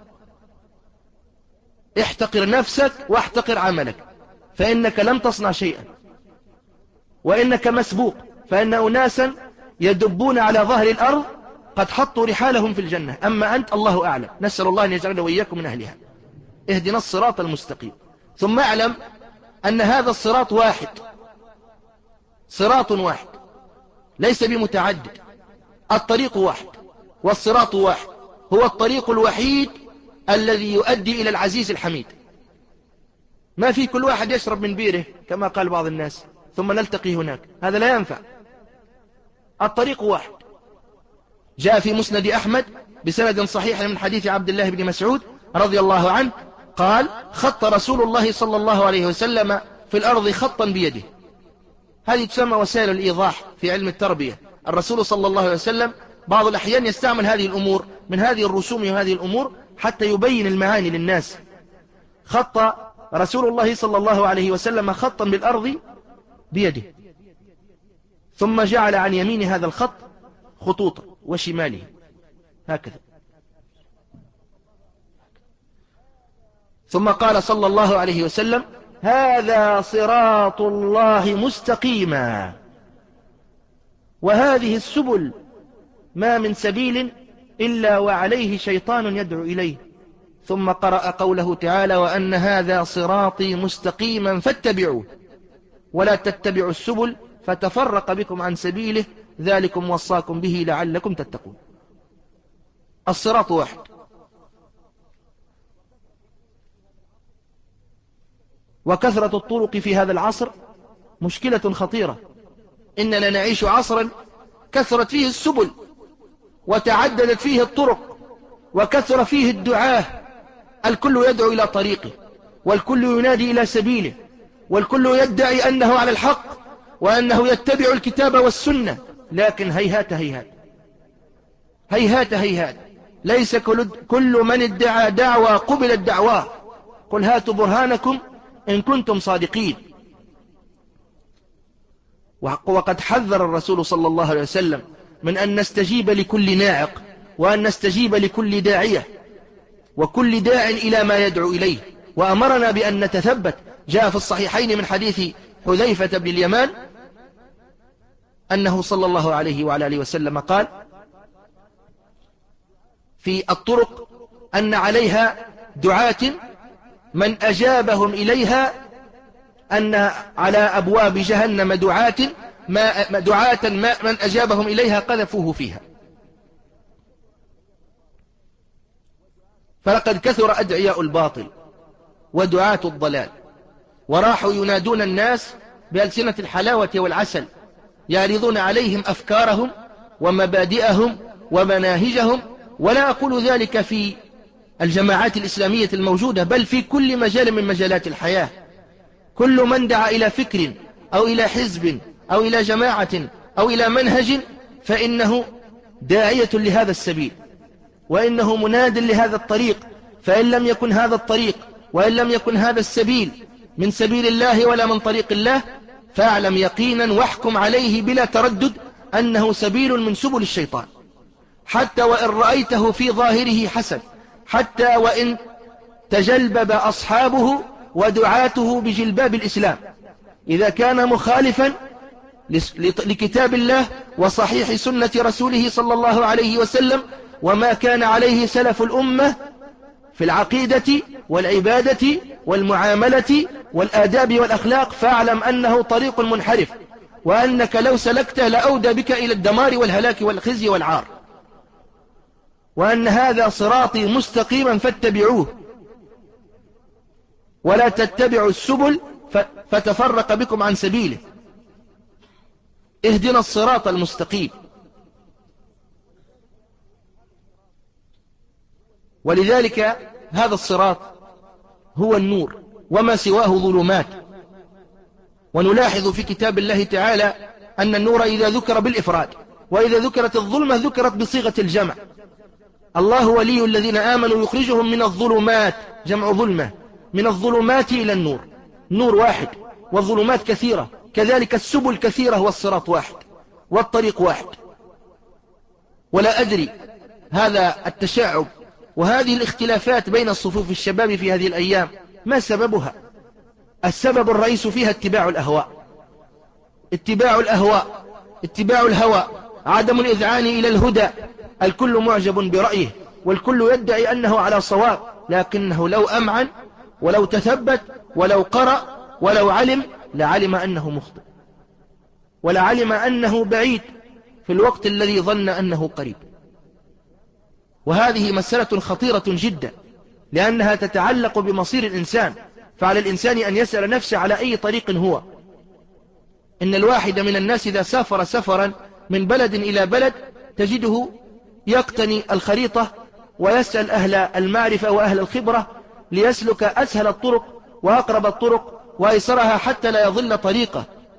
[SPEAKER 1] احتقر نفسك واحتقر عملك فإنك لم تصنع شيئا، وإنك مسبوق، فإن أناسا يدبون على ظهر الأرض قد حطوا رحالهم في الجنة، أما أنت الله أعلم. نسأل الله أن يجعلنا وإياكم من أهلها. اهدنا الصراط المستقيم. ثم اعلم أن هذا الصراط واحد، صراط واحد ليس بمتعدد. الطريق واحد والصراط واحد، هو الطريق الوحيد الذي يؤدي إلى العزيز الحميد. ما في كل واحد يشرب من بيره كما قال بعض الناس ثم نلتقي هناك، هذا لا ينفع. الطريق واحد. جاء في مسند أحمد بسند صحيح من حديث عبد الله بن مسعود رضي الله عنه قال خط رسول الله صلى الله عليه وسلم في الأرض خطا بيده. هذه تسمى وسائل الإيضاح في علم التربية. الرسول صلى الله عليه وسلم بعض الأحيان يستعمل هذه الأمور من هذه الرسوم وهذه الأمور حتى يبين المعاني للناس. خط رسول الله صلى الله عليه وسلم خطا بالأرض بيده، ثم جعل عن يمين هذا الخط خطوطا وشماله هكذا، ثم قال صلى الله عليه وسلم هذا صراط الله مستقيما وهذه السبل ما من سبيل إلا وعليه شيطان يدعو إليه. ثم قرأ قوله تعالى وأن هذا صراطي مستقيما فاتبعوه ولا تتبعوا السبل فتفرق بكم عن سبيله ذلكم وصاكم به لعلكم تتقون. الصراط واحد. وكثرة الطرق في هذا العصر مشكلة خطيرة. إننا نعيش عصرا كثرت فيه السبل وتعددت فيه الطرق وكثر فيه الدعاة، الكل يدعو إلى طريقه والكل ينادي إلى سبيله والكل يدعي أنه على الحق وأنه يتبع الكتاب والسنة، لكن هيهات هيهات هيهات هيهات ليس كل من ادعى دعوى قبلت دعواه، قل هاتوا برهانكم إن كنتم صادقين. وقد حذر الرسول صلى الله عليه وسلم من أن نستجيب لكل ناعق، وأن نستجيب لكل داعية وكل داع إلى ما يدعو إليه، وأمرنا بأن نتثبت. جاء في الصحيحين من حديث حذيفة بن اليمان أنه صلى الله عليه وعلى آله وسلم قال في الطرق أن عليها دعاة من أجابهم إليها، أن على أبواب جهنم دعاة ما دعاة ما من أجابهم إليها قذفوه فيها. فلقد كثر أدعياء الباطل ودعاة الضلال، وراحوا ينادون الناس بألسنة الحلاوة والعسل، يعرضون عليهم أفكارهم ومبادئهم ومناهجهم. ولا أقول ذلك في الجماعات الإسلامية الموجودة، بل في كل مجال من مجالات الحياة. كل من دعا إلى فكر أو إلى حزب أو إلى جماعة أو إلى منهج فإنه داعية لهذا السبيل، وإنه مناد لهذا الطريق. فإن لم يكن هذا الطريق وإن لم يكن هذا السبيل من سبيل الله ولا من طريق الله، فاعلم يقينا واحكم عليه بلا تردد أنه سبيل من سبل الشيطان، حتى وإن رأيته في ظاهره حسن، حتى وإن تجلبب أصحابه ودعاته بجلباب الإسلام. إذا كان مخالفا لكتاب الله وصحيح سنة رسوله صلى الله عليه وسلم وما كان عليه سلف الأمة في العقيدة والعبادة والمعاملة والآداب والأخلاق، فاعلم أنه طريق منحرف، وأنك لو سلكته لأودى بك إلى الدمار والهلاك والخزي والعار، وأن هذا صراطي مستقيما فاتبعوه ولا تتبعوا السبل فتفرق بكم عن سبيله. اهدنا الصراط المستقيم. ولذلك هذا الصراط هو النور، وما سواه ظلمات. ونلاحظ في كتاب الله تعالى أن النور إذا ذكر بالإفراد، وإذا ذكرت الظلمة ذكرت بصيغة الجمع. الله ولي الذين آمنوا يخرجهم من الظلمات، جمع ظلمة، من الظلمات إلى النور. النور واحد والظلمات كثيرة، كذلك السبل كثيرة والصراط واحد والطريق واحد. ولا أدري هذا التشعب وهذه الاختلافات بين الصفوف الشباب في هذه الأيام ما سببها؟ السبب الرئيس فيها اتباع الأهواء، اتباع الأهواء اتباع الهوى، عدم الإذعان إلى الهدى. الكل معجب برأيه والكل يدعي أنه على صواب، لكنه لو أمعن ولو تثبت ولو قرأ ولو علم لعلم أنه مخطئ، ولعلم أنه بعيد في الوقت الذي ظن أنه قريب. وهذه مسألة خطيرة جدا، لأنها تتعلق بمصير الإنسان. فعلى الإنسان أن يسأل نفسه على أي طريق هو. إن الواحد من الناس إذا سافر سفرا من بلد إلى بلد تجده يقتني الخريطة ويسأل أهل المعرفة وأهل الخبرة ليسلك أسهل الطرق وأقرب الطرق وأيسرها حتى لا يضل طريقه.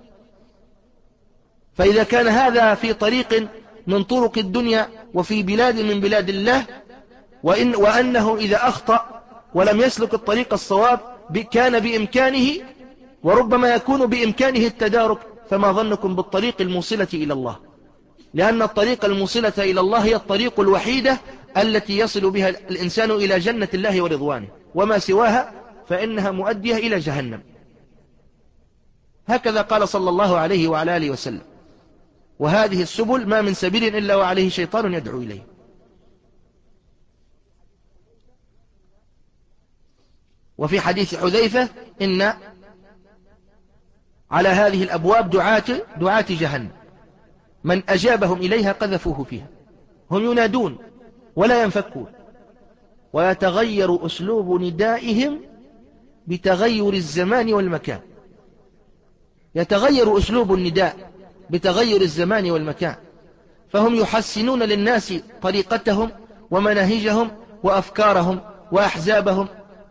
[SPEAKER 1] فإذا كان هذا في طريق من طرق الدنيا وفي بلاد من بلاد الله، وإن وأنه إذا أخطأ ولم يسلك الطريق الصواب كان بإمكانه وربما يكون بإمكانه التدارك، فما ظنكم بالطريق الموصلة إلى الله؟ لأن الطريق الموصلة إلى الله هي الطريق الوحيدة التي يصل بها الإنسان إلى جنة الله ورضوانه، وما سواها فإنها مؤدية إلى جهنم. هكذا قال صلى الله عليه وعلى آله وسلم: وهذه السبل ما من سبيل إلا وعليه شيطان يدعو إليه. وفي حديث حذيفة: إن على هذه الأبواب دعاة دعاة جهنم من أجابهم إليها قذفوه فيها. هم ينادون ولا ينفكون، ويتغير أسلوب ندائهم بتغير الزمان والمكان. يتغير أسلوب النداء بتغير الزمان والمكان، فهم يحسنون للناس طريقتهم ومناهجهم وأفكارهم وأحزابهم،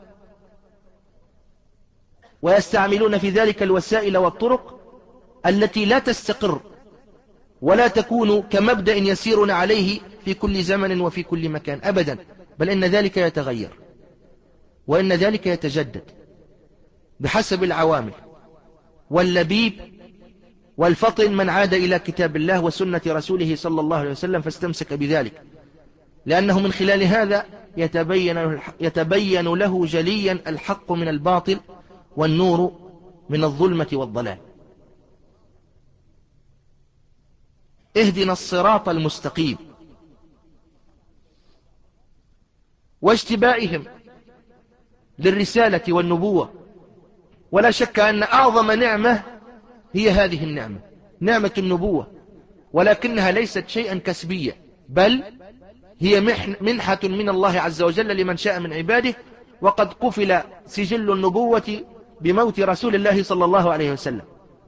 [SPEAKER 1] ويستعملون في ذلك الوسائل والطرق التي لا تستقر ولا تكون كمبدأ يسيرون عليه في كل زمن وفي كل مكان أبدا، بل إن ذلك يتغير. وإن ذلك يتجدد بحسب العوامل، واللبيب والفطن من عاد إلى كتاب الله وسنة رسوله صلى الله عليه وسلم فاستمسك بذلك، لأنه من خلال هذا يتبين, يتبين له جليا الحق من الباطل والنور من الظلمة والضلال. اهدنا الصراط المستقيم. واجتبائهم للرسالة والنبوة، ولا شك أن أعظم نعمة هي هذه النعمة، نعمة النبوة، ولكنها ليست شيئا كسبيا، بل هي منحة من الله عز وجل لمن شاء من عباده، وقد قفل سجل النبوة بموت رسول الله صلى الله عليه وسلم.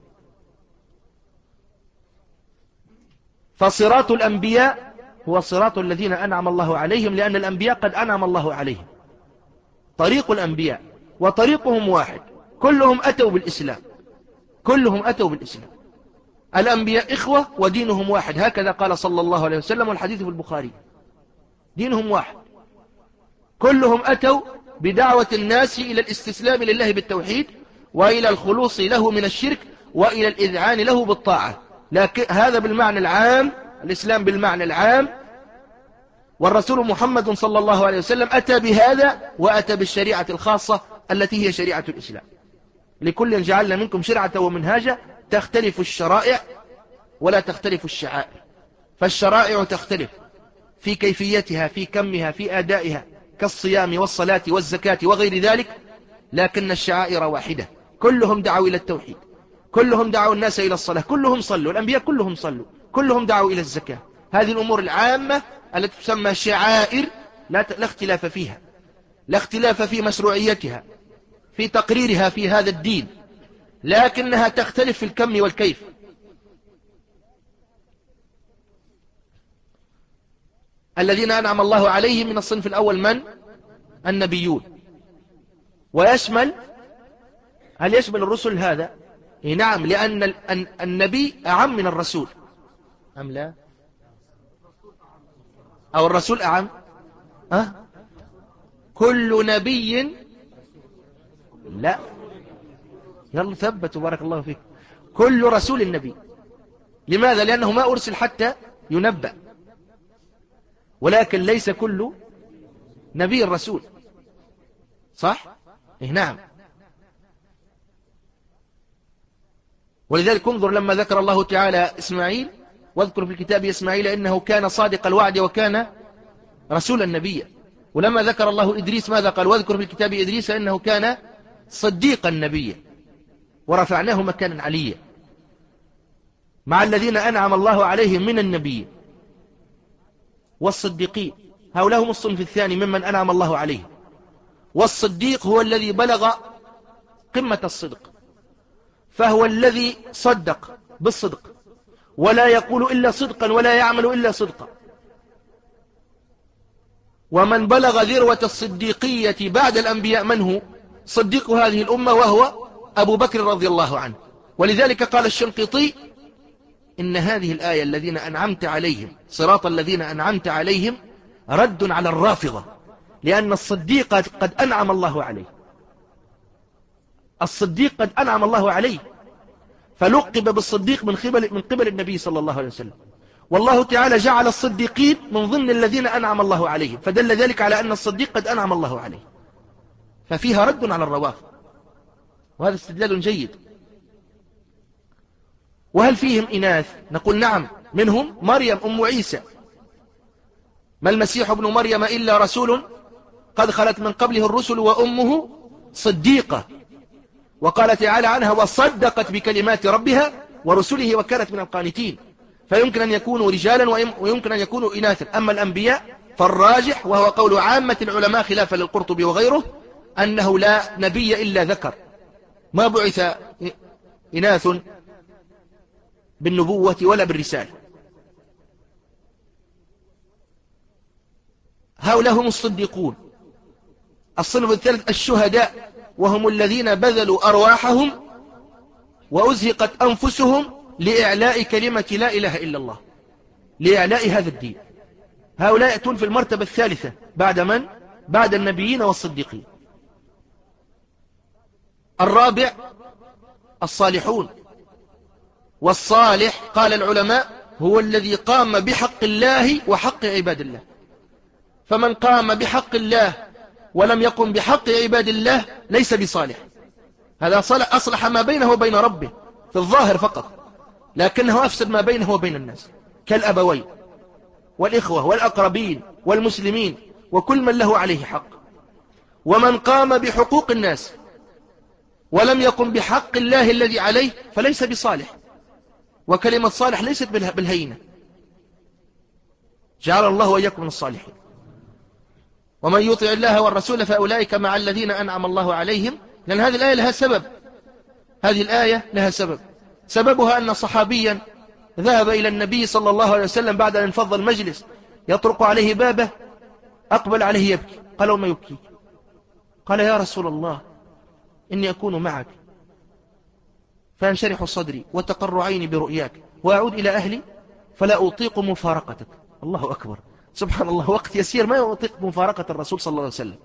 [SPEAKER 1] فصراط الأنبياء هو صراط الذين أنعم الله عليهم، لأن الأنبياء قد أنعم الله عليهم. طريق الأنبياء وطريقهم واحد، كلهم أتوا بالإسلام، كلهم أتوا بالإسلام. الأنبياء إخوة ودينهم واحد، هكذا قال صلى الله عليه وسلم، والحديث في البخاري. دينهم واحد، كلهم أتوا بدعوة الناس إلى الاستسلام لله بالتوحيد، وإلى الخلوص له من الشرك، وإلى الإذعان له بالطاعة. لكن هذا بالمعنى العام، الإسلام بالمعنى العام. والرسول محمد صلى الله عليه وسلم أتى بهذا، وأتى بالشريعة الخاصة التي هي شريعة الإسلام. لكل جعلنا منكم شرعة ومنهاجا، تختلف الشرائع ولا تختلف الشعائر. فالشرائع تختلف في كيفيتها، في كمها، في أدائها، كالصيام والصلاة والزكاة وغير ذلك، لكن الشعائر واحدة. كلهم دعوا إلى التوحيد، كلهم دعوا الناس إلى الصلاة، كلهم صلوا، الأنبياء كلهم صلوا، كلهم دعوا إلى الزكاة. هذه الأمور العامة التي تسمى شعائر لا اختلاف فيها، لا اختلاف في مشروعيتها، في تقريرها في هذا الدين، لكنها تختلف في الكم والكيف. الذين أنعم الله عليهم من الصنف الأول من؟ النبيون. ويشمل، هل يشمل الرسل هذا؟ إيه نعم، لأن النبي أعم من الرسول، أم لا؟ أو الرسول أعم؟ أه؟ كل نبي، لا، يلا ثبتوا بارك الله فيك. كل رسول النبي. لماذا؟ لأنه ما أرسل حتى ينبأ، ولكن ليس كل نبي الرسول، صح؟ إيه نعم. ولذلك انظر لما ذكر الله تعالى إسماعيل، واذكر في الكتاب إسماعيل إنه كان صادق الوعد وكان رسولا نبيا. ولما ذكر الله إدريس ماذا قال؟ واذكر في الكتاب إدريس إنه كان صديقا نبيا ورفعناه مكانا عليا. مع الذين أنعم الله عليهم من النبيين والصديقين، هؤلاء هم الصنف الثاني ممن أنعم الله عليه. والصديق هو الذي بلغ قمة الصدق، فهو الذي صدق بالصدق، ولا يقول إلا صدقا ولا يعمل إلا صدقا. ومن بلغ ذروة الصديقية بعد الأنبياء من هو؟ صديق هذه الأمة، وهو أبو بكر رضي الله عنه. ولذلك قال الشنقيطي إن هذه الآية الذين أنعمت عليهم صراط الذين أنعمت عليهم رد على الرافضة، لأن الصديق قد أنعم الله عليه، الصديق قد أنعم الله عليه، فلقب بالصديق من قبل من قبل النبي صلى الله عليه وسلم. والله تعالى جعل الصديقين من ضمن الذين أنعم الله عليهم، فدل ذلك على أن الصديق قد أنعم الله عليه، ففيها رد على الروافض، وهذا استدلال جيد. وهل فيهم إناث؟ نقول نعم، منهم مريم أم عيسى. ما المسيح ابن مريم إلا رسول قد خلت من قبله الرسل وأمه صديقة، وقال تعالى عنها وصدقت بكلمات ربها ورسله وكانت من القانتين. فيمكن أن يكونوا رجالا ويمكن أن يكونوا إناثا. أما الأنبياء فالراجح، وهو قول عامة العلماء خلافا للقرطبي وغيره، أنه لا نبي إلا ذكر، ما بعث إناث بالنبوة ولا بالرسالة. هؤلاء هم الصديقون. الصنف الثالث الشهداء، وهم الذين بذلوا أرواحهم وأزهقت أنفسهم لإعلاء كلمة لا إله إلا الله، لإعلاء هذا الدين. هؤلاء يأتون في المرتبة الثالثة بعد من؟ بعد النبيين والصديقين. الرابع الصالحون. والصالح قال العلماء هو الذي قام بحق الله وحق عباد الله. فمن قام بحق الله ولم يقم بحق عباد الله ليس بصالح. هذا أصلح ما بينه وبين ربه في الظاهر فقط، لكنه أفسد ما بينه وبين الناس، كالأبوين والإخوة والأقربين والمسلمين وكل من له عليه حق. ومن قام بحقوق الناس ولم يقم بحق الله الذي عليه فليس بصالح. وكلمة صالح ليست بالهينة، جعل الله وإياكم من الصالحين. ومن يطع الله والرسول فأولئك مع الذين أنعم الله عليهم. لأن هذه الآية لها سبب، هذه الآية لها سبب، سببها أن صحابيا ذهب إلى النبي صلى الله عليه وسلم بعد أن انفض المجلس يطرق عليه بابه، أقبل عليه يبكي. قال: وما يبكيك؟ قال: يا رسول الله إني أكون معك فأنشرح صدري وتقر عيني برؤياك، وأعود إلى أهلي فلا أطيق مفارقتك. الله أكبر، سبحان الله، وقت يسير ما يطيق مفارقة الرسول صلى الله عليه وسلم.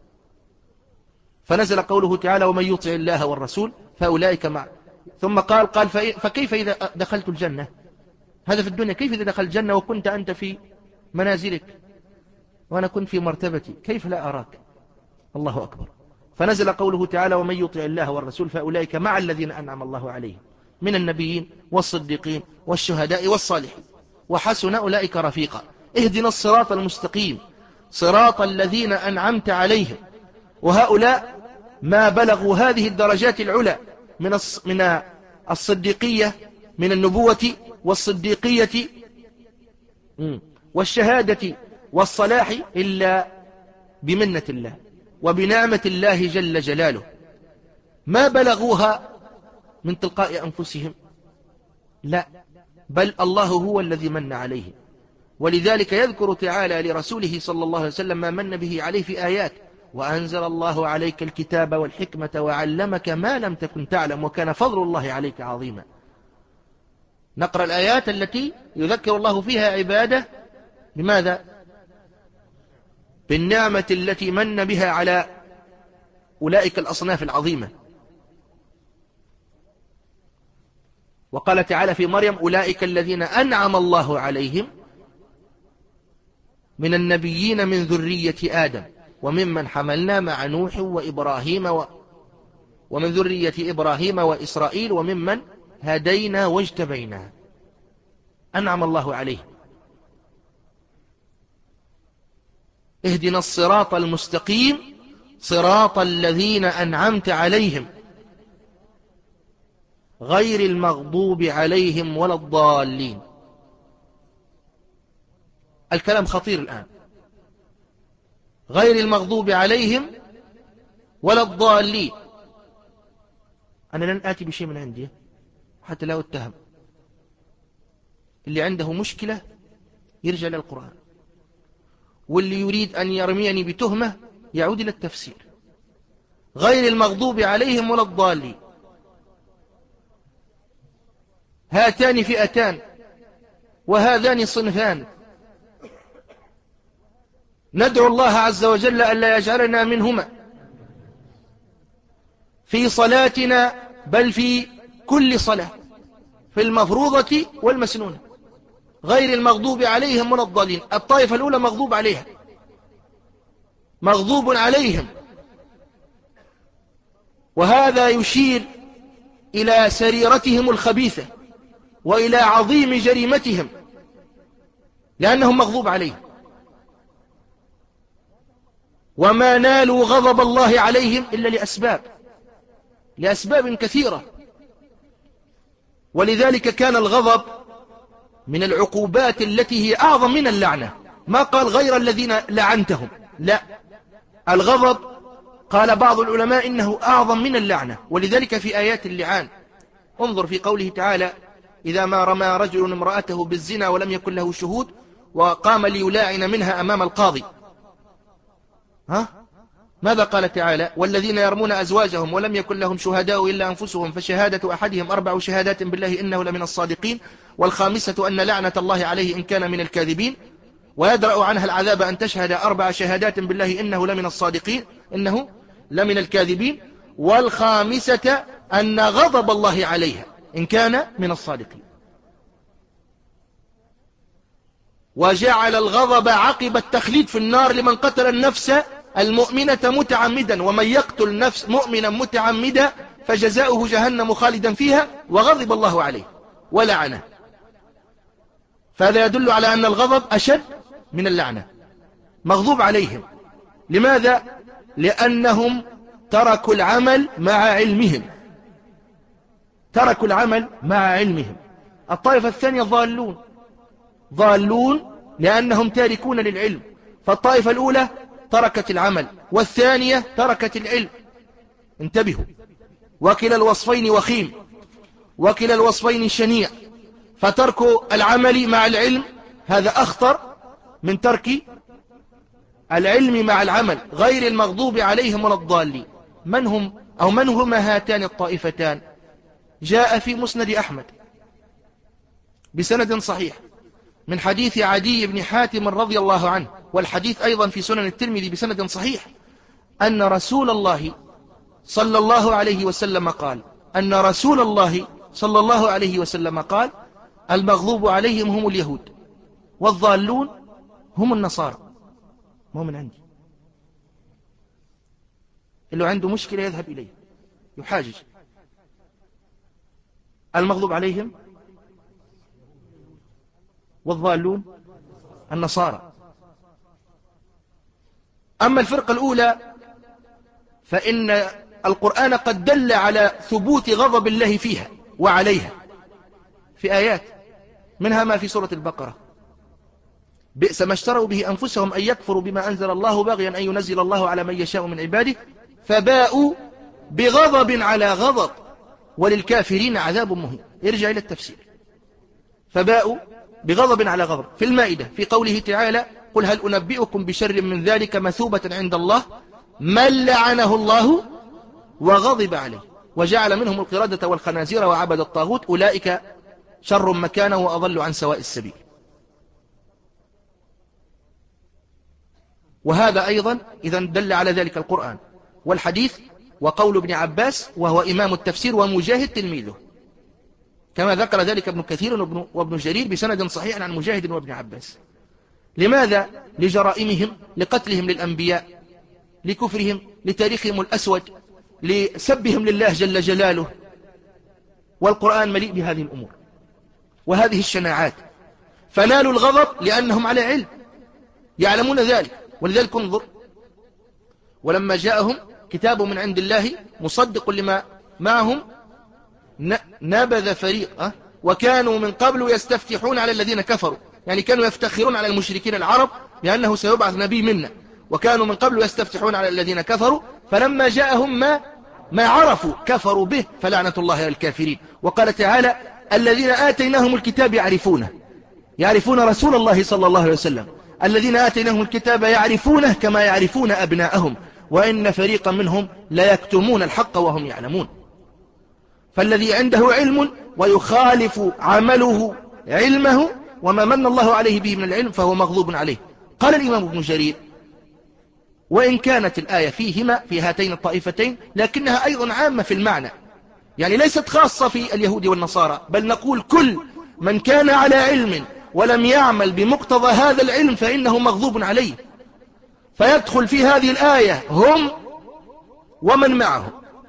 [SPEAKER 1] فنزل قوله تعالى: ومن يطع الله والرسول فأولئك مع. ثم قال قال فكيف إذا دخلت الجنة؟ هذا في الدنيا. كيف إذا دخلت الجنة وكنت أنت في منازلك وأنا كنت في مرتبتي؟ كيف لا أراك؟ الله أكبر. فنزل قوله تعالى: ومن يطع الله والرسول فأولئك مع الذين أنعم الله عليهم من النبيين والصديقين والشهداء والصالحين وحسن أولئك رفيقا. اهدنا الصراط المستقيم صراط الذين أنعمت عليهم. وهؤلاء ما بلغوا هذه الدرجات العلى من من الصديقية، من النبوة والصديقية والشهادة والصلاح إلا بمنة الله وبنعمة الله جل جلاله. ما بلغوها من تلقاء أنفسهم، لا، بل الله هو الذي من عليهم. ولذلك يذكر تعالى لرسوله صلى الله عليه وسلم ما من به عليه في آيات: وأنزل الله عليك الكتاب والحكمة وعلمك ما لم تكن تعلم وكان فضل الله عليك عظيما. نقرأ الآيات التي يذكر الله فيها عباده بماذا؟ بالنعمة التي من بها على أولئك الأصناف العظيمة. وقال تعالى في مريم: أولئك الذين أنعم الله عليهم من النبيين من ذرية آدم وممن حملنا مع نوح وإبراهيم و... ومن ذرية إبراهيم وإسرائيل وممن هدينا واجتبينا. أنعم الله عليهم. اهدنا الصراط المستقيم صراط الذين أنعمت عليهم غير المغضوب عليهم ولا الضالين. الكلام خطير الآن. غير المغضوب عليهم ولا الضالين. أنا لن آتي بشيء من عندي حتى لا أتهم. اللي عنده مشكلة يرجع للقرآن، واللي يريد أن يرميني بتهمة يعود إلى التفسير. غير المغضوب عليهم ولا الضالين. هاتان فئتان وهذان صنفان ندعو الله عز وجل ألا يجعلنا منهما في صلاتنا، بل في كل صلاة، في المفروضة والمسنونة. غير المغضوب عليهم ولا الضالين. الطائفة الأولى مغضوب عليها، مغضوب عليهم، وهذا يشير إلى سريرتهم الخبيثة وإلى عظيم جريمتهم لأنهم مغضوب عليهم، وما نالوا غضب الله عليهم إلا لأسباب لأسباب كثيرة. ولذلك كان الغضب من العقوبات التي هي أعظم من اللعنة. ما قال غير الذين لعنتهم، لا، الغضب قال بعض العلماء إنه أعظم من اللعنة. ولذلك في آيات اللعان انظر في قوله تعالى: إذا ما رمى رجل امرأته بالزنا ولم يكن له شهود وقام ليلاعن منها أمام القاضي، ها؟ ماذا قال تعالى؟ والذين يرمون أزواجهم ولم يكن لهم شهداء إلا أنفسهم فشهادة أحدهم أربع شهادات بالله إنه لمن الصادقين والخامسة أن لعنة الله عليه إن كان من الكاذبين ويدرأ عنها العذاب أن تشهد أربع شهادات بالله إنه لمن الصادقين إنه لمن الكاذبين والخامسة أن غضب الله عليها إن كان من الصادقين. وجعل الغضب عقب التخليد في النار لمن قتل النفس المؤمنة متعمدا، ومن يقتل نفس مؤمنا متعمدا فجزاؤه جهنم خالدا فيها وغضب الله عليه ولعنه. فهذا يدل على أن الغضب أشد من اللعنة. مغضوب عليهم. لماذا؟ لأنهم تركوا العمل مع علمهم، تركوا العمل مع علمهم. الطائفة الثانية ضالون، ضالون لأنهم تاركون للعلم. فالطائفة الأولى تركت العمل، والثانية تركت العلم. انتبهوا، وكلا الوصفين وخيم، وكلا الوصفين شنيع. فترك العمل مع العلم هذا أخطر من ترك العلم مع العمل. غير المغضوب عليهم ولا الضالين. من هم أو من هما هاتان الطائفتان؟ جاء في مسند أحمد بسند صحيح من حديث عدي بن حاتم رضي الله عنه، والحديث أيضا في سنن الترمذي بسند صحيح، أن رسول الله صلى الله عليه وسلم قال أن رسول الله صلى الله عليه وسلم قال المغضوب عليهم هم اليهود والضالون هم النصارى. ما هو من عندي، اللي عنده مشكلة يذهب إليه يحاجج. المغضوب عليهم والضالون النصارى. أما الفرقة الأولى فإن القرآن قد دل على ثبوت غضب الله فيها وعليها في آيات، منها ما في سورة البقرة: بئس ما اشتروا به أنفسهم أن يكفروا بما أنزل الله بغيا أن ينزل الله على من يشاء من عباده فباءوا بغضب على غضب وللكافرين عذاب مهين. ارجع إلى التفسير. فباءوا بغضب على غضب. في المائدة في قوله تعالى: قل هل أنبئكم بشر من ذلك مثوبة عند الله من لعنه الله وغضب عليه وجعل منهم القردة والخنازير وعبد الطاغوت أولئك شر مكانا وأضل عن سواء السبيل. وهذا أيضا إذا دل على ذلك القرآن والحديث وقول ابن عباس وهو إمام التفسير ومجاهد تلميذه، كما ذكر ذلك ابن كثير وابن جرير بسند صحيح عن مجاهد وابن عباس. لماذا؟ لجرائمهم، لقتلهم للأنبياء، لكفرهم، لتاريخهم الأسود، لسبهم لله جل جلاله. والقرآن مليء بهذه الأمور وهذه الشناعات. فنالوا الغضب لأنهم على علم يعلمون ذلك. ولذلك انظر، ولما جاءهم كتاب من عند الله مصدق لما معهم نبذ فريق أه؟ وكانوا من قبل يستفتحون على الذين كفروا، يعني كانوا يفتخرون على المشركين العرب لأنه سيبعث نبي منا، وكانوا من قبل يستفتحون على الذين كفروا، فلما جاءهم ما ما عرفوا كفروا به فلعنة الله على الكافرين. وقال تعالى: الذين آتيناهم الكتاب يعرفونه، يعرفون رسول الله صلى الله عليه وسلم. الذين آتيناهم الكتاب يعرفونه كما يعرفون أبناءهم وإن فريقا منهم لا يكتمون الحق وهم يعلمون. فالذي عنده علم ويخالف عمله علمه وما من الله عليه به من العلم فهو مغضوب عليه. قال الإمام ابن جرير: وإن كانت الآية فيهما في هاتين الطائفتين لكنها أيضا عامة في المعنى، يعني ليست خاصة في اليهود والنصارى، بل نقول كل من كان على علم ولم يعمل بمقتضى هذا العلم فإنه مغضوب عليه. فيدخل في هذه الآية هم ومن معهم.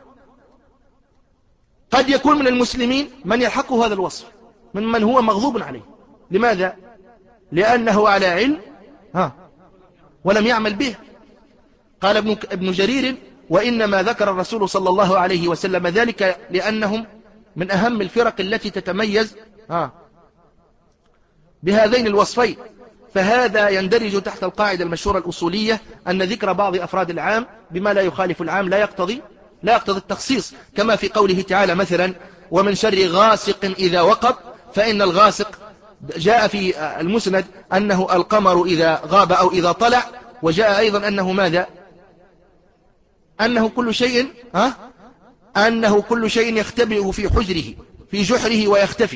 [SPEAKER 1] قد يكون من المسلمين من يلحقه هذا الوصف من من هو مغضوب عليه. لماذا؟ لأنه على علم ها ولم يعمل به. قال ابن ابن جرير: وإنما ذكر الرسول صلى الله عليه وسلم ذلك لأنهم من أهم الفرق التي تتميز ها بهذين الوصفين. فهذا يندرج تحت القاعدة المشهورة الأصولية أن ذكر بعض أفراد العام بما لا يخالف العام لا يقتضي لا يقتضي التخصيص، كما في قوله تعالى مثلا: ومن شر غاسق إذا وقب، فإن الغاسق جاء في المسند أنه القمر إذا غاب أو إذا طلع، وجاء أيضا أنه ماذا؟ أنه كل شيء ها أنه كل شيء يختبئ في حجره في جحره ويختفي.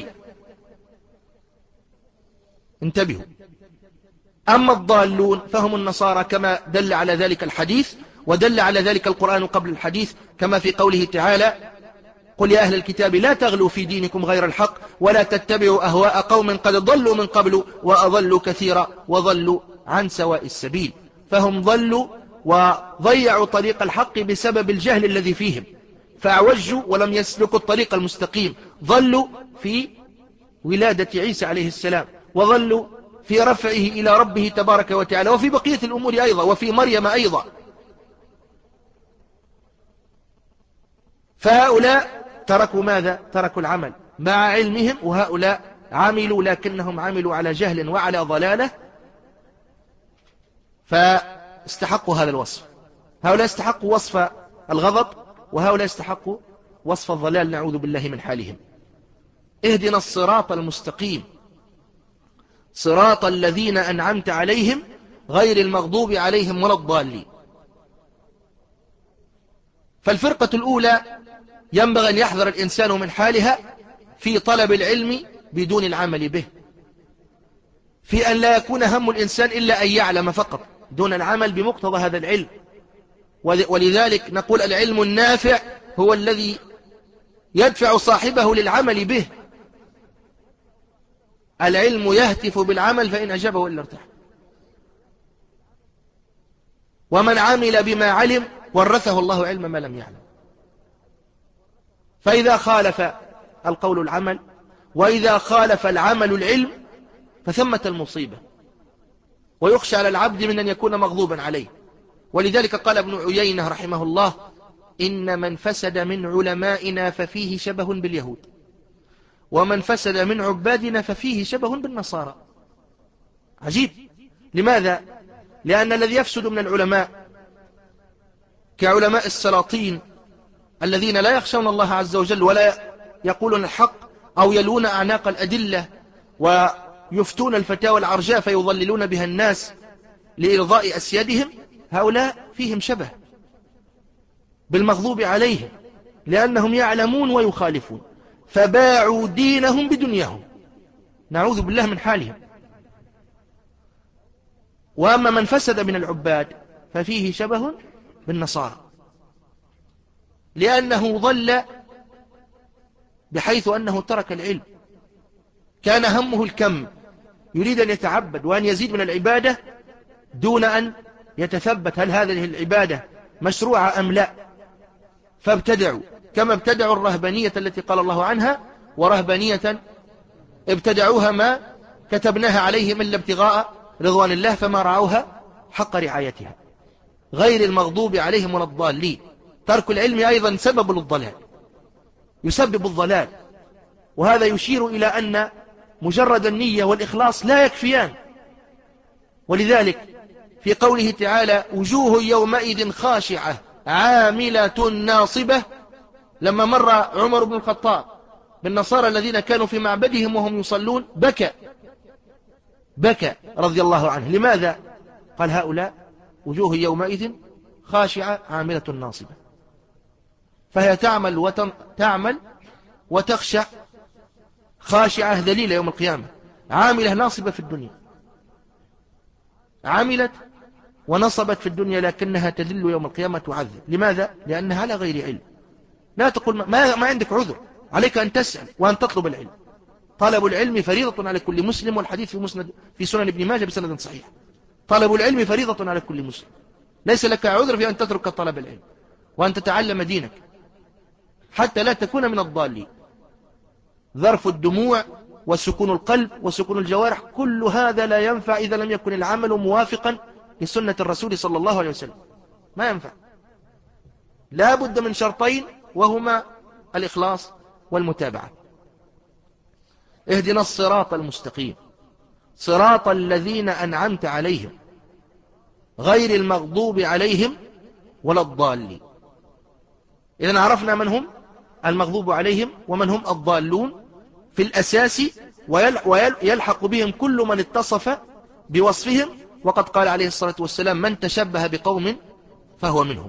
[SPEAKER 1] انتبهوا. أما الضالون فهم النصارى كما دل على ذلك الحديث، ودل على ذلك القرآن قبل الحديث كما في قوله تعالى: قل يا أهل الكتاب لا تغلوا في دينكم غير الحق ولا تتبعوا أهواء قوم قد ضلوا من قبل وأضلوا كثيرا وضلوا عن سواء السبيل. فهم ضلوا وضيعوا طريق الحق بسبب الجهل الذي فيهم، فأعوجوا ولم يسلكوا الطريق المستقيم. ضلوا في ولادة عيسى عليه السلام، وظلوا في رفعه إلى ربه تبارك وتعالى، وفي بقية الأمور أيضا، وفي مريم أيضا. فهؤلاء تركوا ماذا؟ تركوا العمل مع علمهم، وهؤلاء عملوا لكنهم عملوا على جهل وعلى ضلالة، فاستحقوا هذا الوصف. هؤلاء استحقوا وصف الغضب، وهؤلاء استحقوا وصف الضلال، نعوذ بالله من حالهم. اهدنا الصراط المستقيم صراط الذين أنعمت عليهم غير المغضوب عليهم ولا الضالين. فالفرقة الأولى ينبغي أن يحذر الإنسان من حالها في طلب العلم بدون العمل به، في أن لا يكون هم الإنسان إلا أن يعلم فقط دون العمل بمقتضى هذا العلم. ولذلك نقول العلم النافع هو الذي يدفع صاحبه للعمل به. العلم يهتف بالعمل فإن أجابه إلا ارتاح. ومن عمل بما علم ورثه الله علم ما لم يعلم. فإذا خالف القول العمل، وإذا خالف العمل العلم، فثمة المصيبة، ويخشى على العبد من أن يكون مغضوبا عليه. ولذلك قال ابن عيينة رحمه الله: إن من فسد من علمائنا ففيه شبه باليهود، ومن فسد من عبادنا ففيه شبه بالنصارى. عجيب. لماذا؟ لأن الذي يفسد من العلماء كعلماء السلاطين الذين لا يخشون الله عز وجل ولا يقولون الحق، أو يلون أعناق الأدلة ويفتون الفتاوى العرجاء فيضللون بها الناس لإرضاء أسيادهم، هؤلاء فيهم شبه بالمغضوب عليهم، لأنهم يعلمون ويخالفون، فباعوا دينهم بدنياهم، نعوذ بالله من حالهم. وأما من فسد من العباد ففيه شبه بالنصارى، لأنه ضل بحيث أنه ترك العلم، كان همه الكم، يريد أن يتعبد وأن يزيد من العبادة دون أن يتثبت هل هذه العبادة مشروعة أم لا، فابتدعوا كما ابتدعوا الرهبانية التي قال الله عنها: ورهبانية ابتدعوها ما كتبناها عليهم إلا ابتغاء رضوان الله فما رعوها حق رعايتها، غير المغضوب عليهم ولا الضالين. ترك العلم أيضا سبب للضلال، يسبب الضلال، وهذا يشير إلى أن مجرد النية والإخلاص لا يكفيان. ولذلك في قوله تعالى: وجوه يومئذ خاشعة عاملة ناصبة، لما مر عمر بن الخطاب بالنصارى الذين كانوا في معبدهم وهم يصلون بكى بكى رضي الله عنه. لماذا؟ قال: هؤلاء وجوه يومئذ خاشعة عاملة ناصبة، فهي تعمل وتن... تعمل وتخشع، خاشعة ذليلة يوم القيامة، عاملة ناصبة في الدنيا، عملت ونصبت في الدنيا لكنها تذل يوم القيامة تعذب. لماذا؟ لأنها على غير علم. لا تقول ما, ما عندك عذر، عليك أن تسأل وأن تطلب العلم. طلب العلم فريضة على كل مسلم، والحديث في مسند في سنن ابن ماجه بسند صحيح. طلب العلم فريضة على كل مسلم، ليس لك عذر في أن تترك طلب العلم وأن تتعلم دينك حتى لا تكون من الضالين. ذرف الدموع وسكون القلب وسكون الجوارح، كل هذا لا ينفع إذا لم يكن العمل موافقا لسنة الرسول صلى الله عليه وسلم، ما ينفع. لا بد من شرطين، وهما الإخلاص والمتابعة. اهدنا الصراط المستقيم صراط الذين أنعمت عليهم غير المغضوب عليهم ولا الضالين. إذن عرفنا من هم المغضوب عليهم ومن هم الضالون في الأساس، ويلحق بهم كل من اتصف بوصفهم، وقد قال عليه الصلاة والسلام: من تشبه بقوم فهو منهم.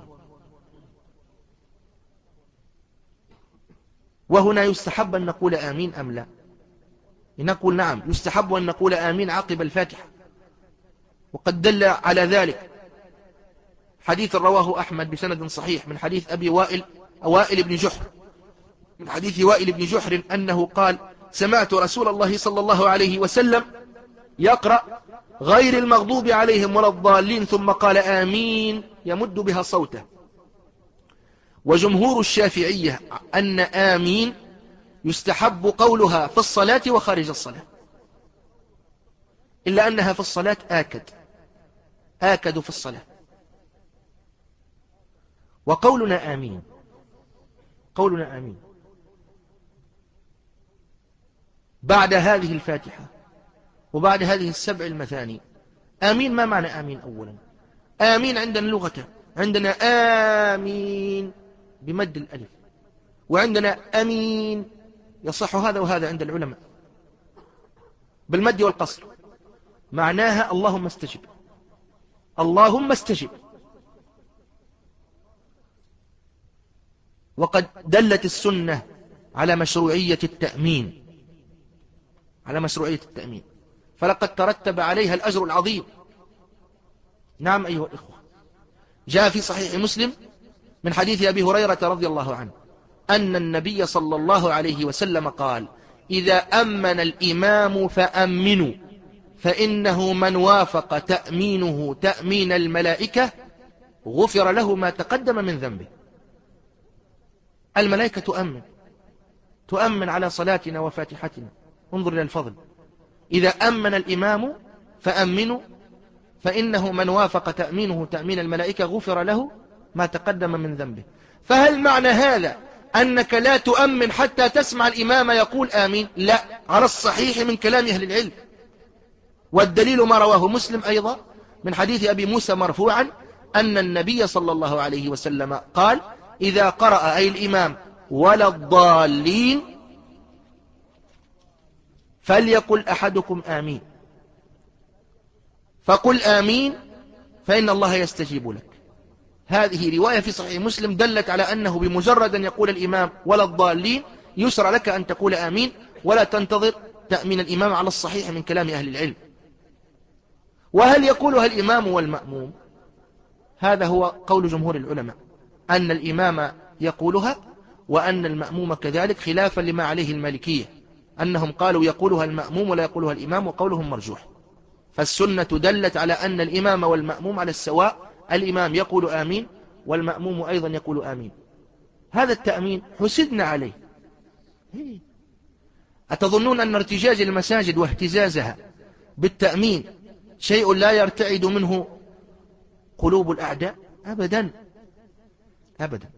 [SPEAKER 1] وهنا يستحب أن نقول آمين أم لا؟ نقول نعم، يستحب أن نقول آمين عقب الفاتحة، وقد دل على ذلك حديث رواه أحمد بسند صحيح من حديث أبي وائل وائل بن جحر من حديث وائل بن جحر أنه قال سمعت رسول الله صلى الله عليه وسلم يقرأ غير المغضوب عليهم ولا الضالين ثم قال آمين يمد بها صوته. وجمهور الشافعية أن آمين يستحب قولها في الصلاة وخارج الصلاة، إلا أنها في الصلاة آكد آكد في الصلاة. وقولنا آمين قولنا آمين بعد هذه الفاتحة وبعد هذه السبع المثاني، آمين ما معنى آمين؟ أولا آمين عندنا لغة، عندنا آمين بمد الألف، وعندنا أمين يصح هذا وهذا عند العلماء بالمد والقصر، معناها اللهم استجب اللهم استجب. وقد دلت السنة على مشروعية التأمين على مشروعية التأمين فلقد ترتب عليها الأجر العظيم. نعم أيها الإخوة، جاء في صحيح مسلم من حديث أبي هريرة رضي الله عنه أن النبي صلى الله عليه وسلم قال إذا أمن الإمام فأمنوا فإنه من وافق تأمينه تأمين الملائكة غفر له ما تقدم من ذنبه. الملائكة تؤمن تؤمن على صلاتنا وفاتحتنا. انظر إلى الفضل، إذا أمن الإمام فأمنوا فإنه من وافق تأمينه تأمين الملائكة غفر له ما تقدم من ذنبه. فهل معنى هذا أنك لا تؤمن حتى تسمع الإمام يقول آمين؟ لا، على الصحيح من كلام أهل العلم. والدليل ما رواه مسلم أيضا من حديث أبي موسى مرفوعا أن النبي صلى الله عليه وسلم قال إذا قرأ أي الإمام ولا الضالين فليقل أحدكم آمين، فقل آمين فإن الله يستجيب لك. هذه رواية في صحيح مسلم دلت على أنه بمجرد أن يقول الإمام ولا الضالين يسرع لك أن تقول آمين ولا تنتظر تأمين الإمام على الصحيح من كلام أهل العلم. وهل يقولها الإمام والمأموم؟ هذا هو قول جمهور العلماء أن الإمام يقولها وأن المأموم كذلك، خلافا لما عليه المالكية أنهم قالوا يقولها المأموم ولا يقولها الإمام، وقولهم مرجوح. فالسنة دلت على أن الإمام والمأموم على السواء، الإمام يقول آمين والمأموم أيضا يقول آمين. هذا التأمين حسدنا عليه. أتظنون أن ارتجاج المساجد واهتزازها بالتأمين شيء لا يرتعد منه قلوب الأعداء؟ أبدا أبدا.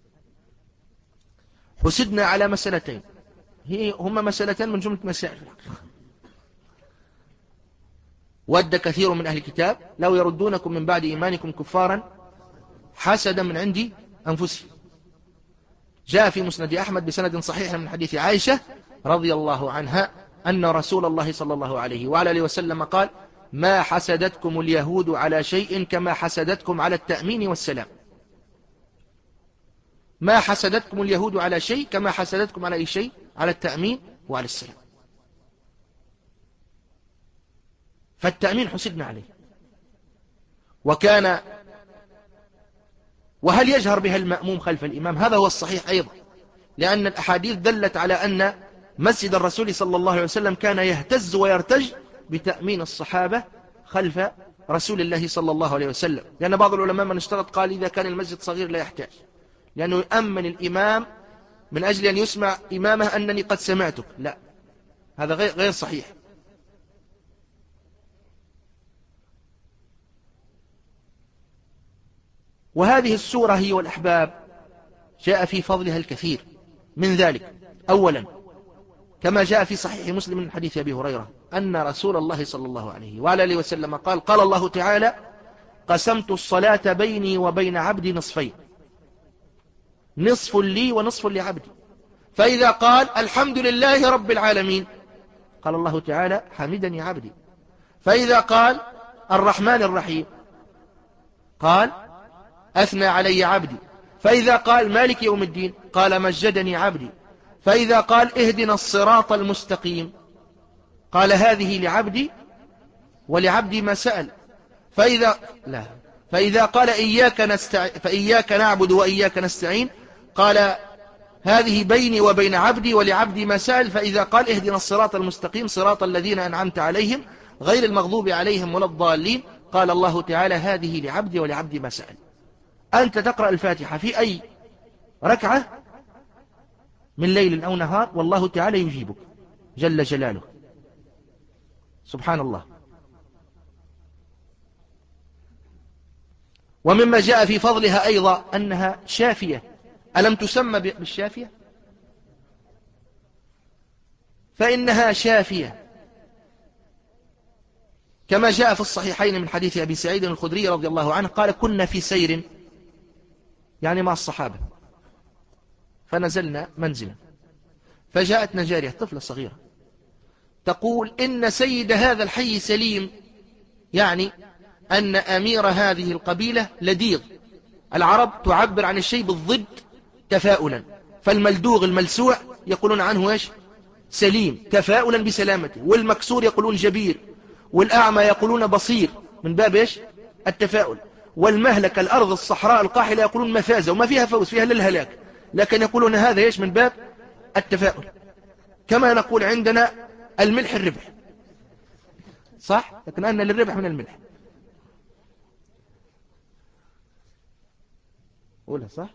[SPEAKER 1] حسدنا على مسألتين هي هما مسألتين من جملة مسائل الحقيقة. ود كثير من أهل الكتاب لو يردونكم من بعد إيمانكم كفارا حسدا من عند أنفسهم. جاء في مسند أحمد بسند صحيح من حديث عائشة رضي الله عنها أن رسول الله صلى الله عليه وعلى آله وسلم قال ما حسدتكم اليهود على شيء كما حسدتكم على التأمين والسلام. ما حسدتكم اليهود على شيء كما حسدتكم على أي شيء؟ على التأمين وعلى السلام. فالتأمين حسدنا عليه. وكان وهل يجهر بها المأموم خلف الإمام؟ هذا هو الصحيح أيضا، لأن الأحاديث دلت على أن مسجد الرسول صلى الله عليه وسلم كان يهتز ويرتج بتأمين الصحابة خلف رسول الله صلى الله عليه وسلم. لأن بعض العلماء من اشترط قال إذا كان المسجد صغير لا يحتاج، لأنه يأمن الإمام من أجل أن يسمع إمامه أنني قد سمعتك. لا، هذا غير غير صحيح. وهذه السورة هي والأحباب جاء في فضلها الكثير من ذلك. أولا كما جاء في صحيح مسلم من حديث أبي هريرة أن رسول الله صلى الله عليه وعلى آله وسلم قال قال الله تعالى قسمت الصلاة بيني وبين عبدي نصفين، نصف لي ونصف لعبدي، فإذا قال الحمد لله رب العالمين قال الله تعالى حمدني عبدي، فإذا قال الرحمن الرحيم قال أثنى علي عبدي، فإذا قال مالك يوم الدين قال مجدني عبدي، فإذا قال اهدنا الصراط المستقيم قال هذه لعبدي ولعبدي ما سأل، فإذا لا فإذا قال إياك, نستع... فإياك نعبد وإياك نستعين قال هذه بيني وبين عبدي ولعبدي ما سأل. فإذا قال اهدنا الصراط المستقيم صراط الذين أنعمت عليهم غير المغضوب عليهم ولا الضالين قال الله تعالى هذه لعبدي ولعبدي ما سأل. أنت تقرأ الفاتحة في أي ركعة من ليل أو نهار والله تعالى يجيبك جل جلاله سبحان الله. ومما جاء في فضلها أيضا أنها شافية. ألم تسمى بالشافية؟ فإنها شافية كما جاء في الصحيحين من حديث أبي سعيد الخدري رضي الله عنه قال كنا في سير يعني مع الصحابة فنزلنا منزلا فجاءتنا جارية طفلة صغيرة تقول إن سيد هذا الحي سليم، يعني أن أمير هذه القبيلة لديغ. العرب تعبر عن الشيء بالضد تفاؤلا، فالملدوغ الملسوع يقولون عنه إيش؟ سليم تفاؤلا بسلامته، والمكسور يقولون جبير، والأعمى يقولون بصير من باب إيش؟ التفاؤل، والمهلك الأرض الصحراء القاحلة يقولون مفازة وما فيها فوز فيها للهلاك، لكن يقولون هذا إيش؟ من باب التفاؤل. كما نقول عندنا الملح الربح، صح؟ لكن أن للربح من الملح. قولها صح؟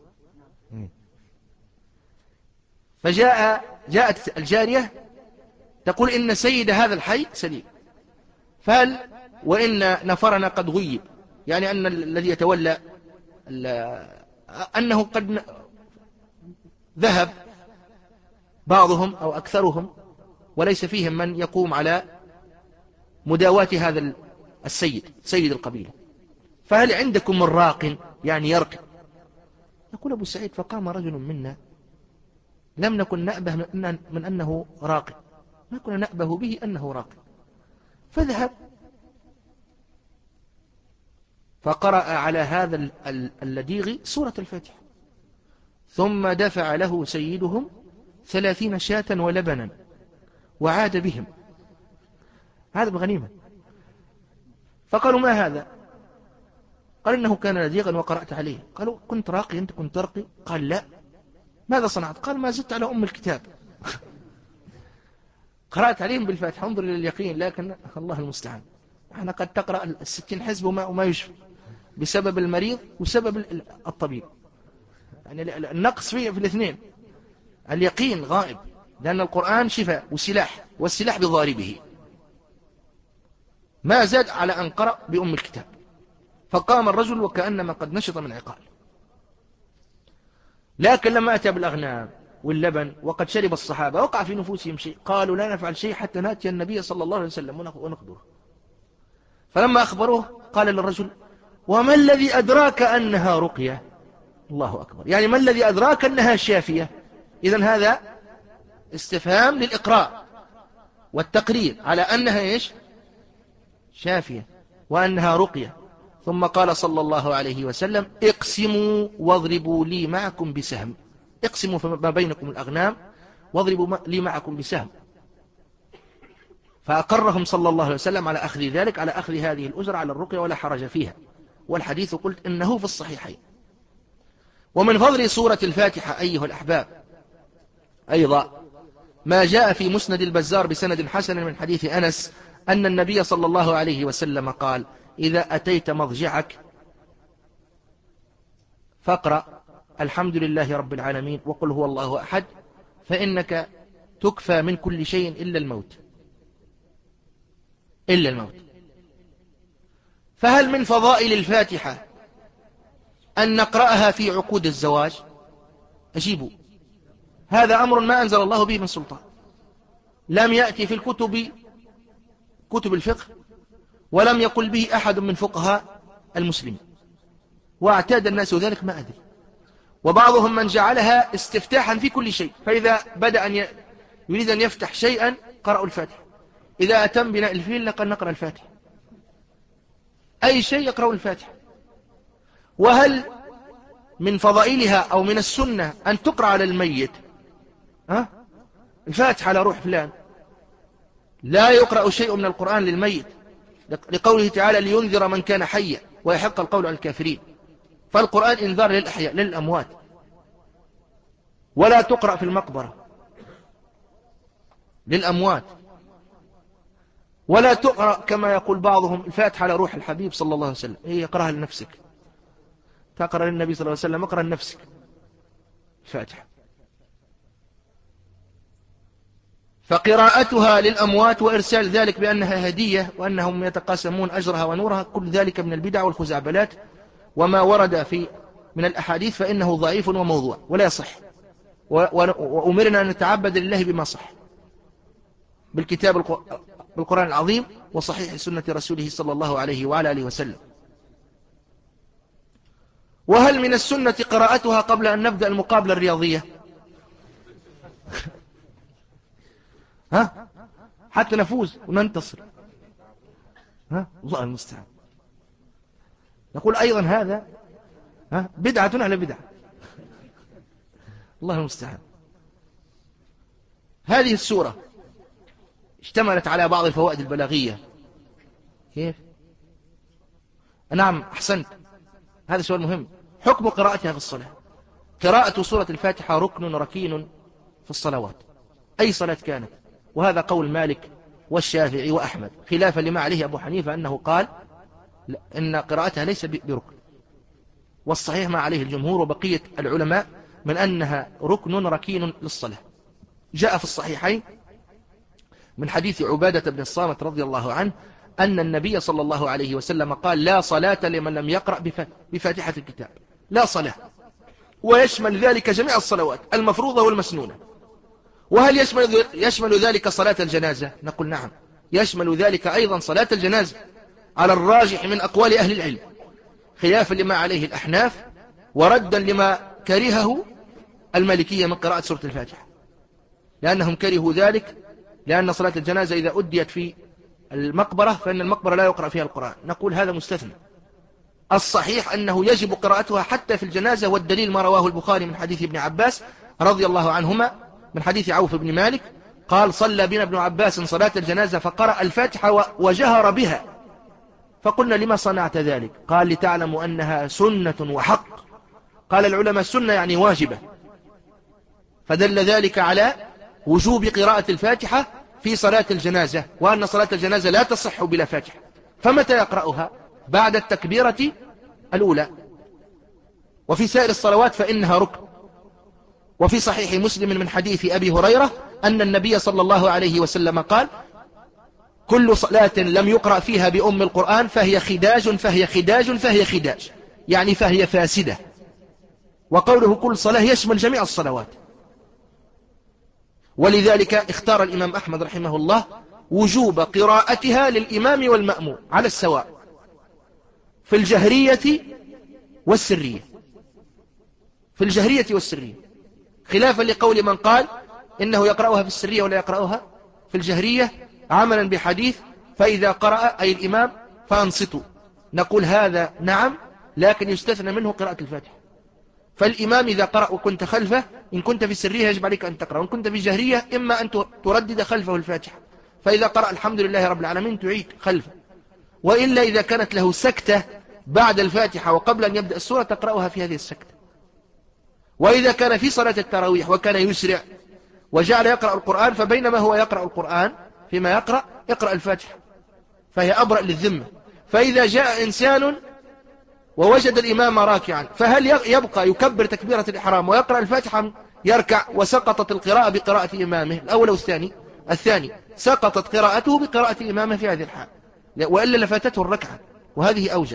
[SPEAKER 1] فجاء جاءت الجارية تقول إن سيد هذا الحي سليم، فهل وإن نفرنا قد غيب، يعني أن الذي يتولى أنه قد ذهب بعضهم أو أكثرهم وليس فيهم من يقوم على مداواة هذا السيد سيد القبيلة، فهل عندكم من راق يعني يرقي؟ يقول أبو سعيد فقام رجل منا لم نكن نأبه من أنه راقي، ما كنا نأبه به أنه راقي، فذهب فقرأ على هذا اللديغ سورة الفاتحة، ثم دفع له سيدهم ثلاثين شاة ولبنا وعاد بهم، هذا بغنيمة. فقالوا ما هذا؟ قال إنه كان لديغا وقرأت عليه. قالوا كنت راقي أنت كنت ترقي؟ قال لا. ماذا صنعت؟ قال ما زدت على أم الكتاب قرأت عليهم بالفاتحة. انظر إلى اليقين، لكن الله المستعان احنا قد تقرأ الستين حزب وما, وما يشفي بسبب المريض وسبب الطبيب، يعني النقص فيه في الاثنين. اليقين غائب لأن القرآن شفاء وسلاح، والسلاح بضاربه. ما زاد على أن قرأ بأم الكتاب. فقام الرجل وكأنما قد نشط من عقال. لكن لما أتى بالأغنام واللبن وقد شرب الصحابة وقع في نفوسهم شيء، قالوا لا نفعل شيء حتى نأتي النبي صلى الله عليه وسلم ونخبره. فلما أخبروه قال للرجل وما الذي أدراك أنها رقية؟ الله أكبر، يعني ما الذي أدراك أنها شافية؟ إذن هذا استفهام للإقرار والتقرير على أنها إيش؟ شافية وأنها رقية. ثم قال صلى الله عليه وسلم اقسموا واضربوا لي معكم بسهم، اقسموا ما بينكم الأغنام واضربوا لي معكم بسهم. فأقرهم صلى الله عليه وسلم على أخذ ذلك، على أخذ هذه الأجرة على الرقية ولا حرج فيها، والحديث قلت إنه في الصحيحين. ومن فضل سورة الفاتحة أيها الأحباب أيضا ما جاء في مسند البزار بسند حسن من حديث أنس أن النبي صلى الله عليه وسلم قال إذا أتيت مضجعك فاقرأ الحمد لله رب العالمين وقل هو الله أحد فإنك تكفى من كل شيء إلا الموت إلا الموت. فهل من فضائل الفاتحة أن نقرأها في عقود الزواج؟ أجيبوا، هذا أمر ما أنزل الله به من سلطان، لم يأتي في الكتب كتب الفقه، ولم يقل به أحد من فقهاء المسلمين، واعتاد الناس ذلك ما أدري. وبعضهم من جعلها استفتاحا في كل شيء، فإذا بدأ أن يريد أن يفتح شيئا قرأوا الفاتحة، إذا أتم بناء الفيل لقد نقرأ الفاتحة، أي شيء يقرأ الفاتحة. وهل من فضائلها أو من السنة أن تقرأ على الميت ها؟ الفاتحة على روح فلان، لا يقرأ شيء من القرآن للميت، لقوله تعالى لينذر من كان حيا ويحق القول على الكافرين. فالقرآن إنذار للأحياء للأموات، ولا تقرأ في المقبرة للأموات، ولا تقرأ كما يقول بعضهم الفاتحة على روح الحبيب صلى الله عليه وسلم. هي اقرأها لنفسك، تقرأ للنبي صلى الله عليه وسلم، اقرأ لنفسك الفاتحة. فقراءتها للأموات وإرسال ذلك بأنها هدية وأنهم يتقاسمون أجرها ونورها، كل ذلك من البدع والخزعبلات، وما ورد في من الأحاديث فإنه ضعيف وموضوع ولا يصح، وأمرنا أن نتعبد لله بما صح بالكتاب بالقرآن العظيم وصحيح سنة رسوله صلى الله عليه وعلى آله وسلم. وهل من السنة قراءتها قبل أن نبدأ المقابلة الرياضية؟ ها؟ حتى نفوز وننتصر. ها؟ الله المستعان. نقول أيضا هذا ها؟ بدعة على بدعة. الله المستعان. هذه السورة اشتملت على بعض الفوائد البلاغية. كيف؟ نعم أحسنت، هذا سؤال مهم. حكم قراءتها في الصلاة. قراءة سورة الفاتحة ركن ركين في الصلوات، أي صلاة كانت، وهذا قول مالك والشافعي وأحمد، خلافا لما عليه أبو حنيفة أنه قال إن قراءتها ليس بركن، والصحيح ما عليه الجمهور وبقية العلماء من أنها ركن ركين للصلاة. جاء في الصحيحين من حديث عبادة بن الصامت رضي الله عنه أن النبي صلى الله عليه وسلم قال: لا صلاة لمن لم يقرأ بفاتحة الكتاب، لا صلاة، ويشمل ذلك جميع الصلوات المفروضة والمسنونة. وهل يشمل, يشمل ذلك صلاة الجنازة؟ نقول نعم، يشمل ذلك أيضا صلاة الجنازة على الراجح من أقوال أهل العلم، خلافا لما عليه الأحناف وردا لما كرهه المالكية من قراءة سورة الفاتحة، لأنهم كرهوا ذلك لأن صلاة الجنازة إذا أديت في المقبرة فإن المقبرة لا يقرأ فيها القرآن. نقول هذا مستثنى، الصحيح أنه يجب قراءتها حتى في الجنازة، والدليل ما رواه البخاري من حديث ابن عباس رضي الله عنهما من حديث عوف بن مالك قال: صلى بنا ابن عباس صلاة الجنازة فقرأ الفاتحة وجهر بها، فقلنا: لما صنعت ذلك؟ قال: لتعلموا أنها سنة وحق. قال العلماء: السنة يعني واجبة، فدل ذلك على وجوب قراءة الفاتحة في صلاة الجنازة، وأن صلاة الجنازة لا تصح بلا فاتحة. فمتى يقرأها؟ بعد التكبيرة الأولى. وفي سائر الصلوات فإنها ركن. وفي صحيح مسلم من حديث أبي هريرة أن النبي صلى الله عليه وسلم قال: كل صلاة لم يقرأ فيها بأم القرآن فهي خداج فهي خداج فهي خداج، يعني فهي فاسدة. وقوله كل صلاة يشمل جميع الصلوات. ولذلك اختار الإمام أحمد رحمه الله وجوب قراءتها للإمام والمأموم على السواء في الجهرية والسرية، في الجهرية والسرية، خلافا لقول من قال إنه يقرأها في السرية ولا يقرأها في الجهرية، عملا بحديث: فإذا قرأ أي الإمام فأنصتوا. نقول هذا نعم، لكن يستثنى منه قراءة الفاتحة. فالإمام إذا قرأ وكنت خلفه، إن كنت في السرية يجب عليك أن تقرأ، وإن كنت في الجهرية إما أن تردد خلفه الفاتحة، فإذا قرأ الحمد لله رب العالمين تعيد خلفه، وإلا إذا كانت له سكتة بعد الفاتحة وقبل أن يبدأ السورة تقرأها في هذه السكتة. وإذا كان في صلاة التراويح وكان يسرع وجعل يقرأ القرآن، فبينما هو يقرأ القرآن فيما يقرأ يقرأ الفاتحة، فهي أبرأ للذمة. فإذا جاء إنسان ووجد الإمام راكعا، فهل يبقى يكبر تكبيرة الإحرام ويقرأ الفاتحة، يركع وسقطت القراءة بقراءة إمامه الأول أو الثاني؟ الثاني، سقطت قراءته بقراءة إمامه في هذه الحال، وإلا لفاتته الركعة، وهذه أوجب.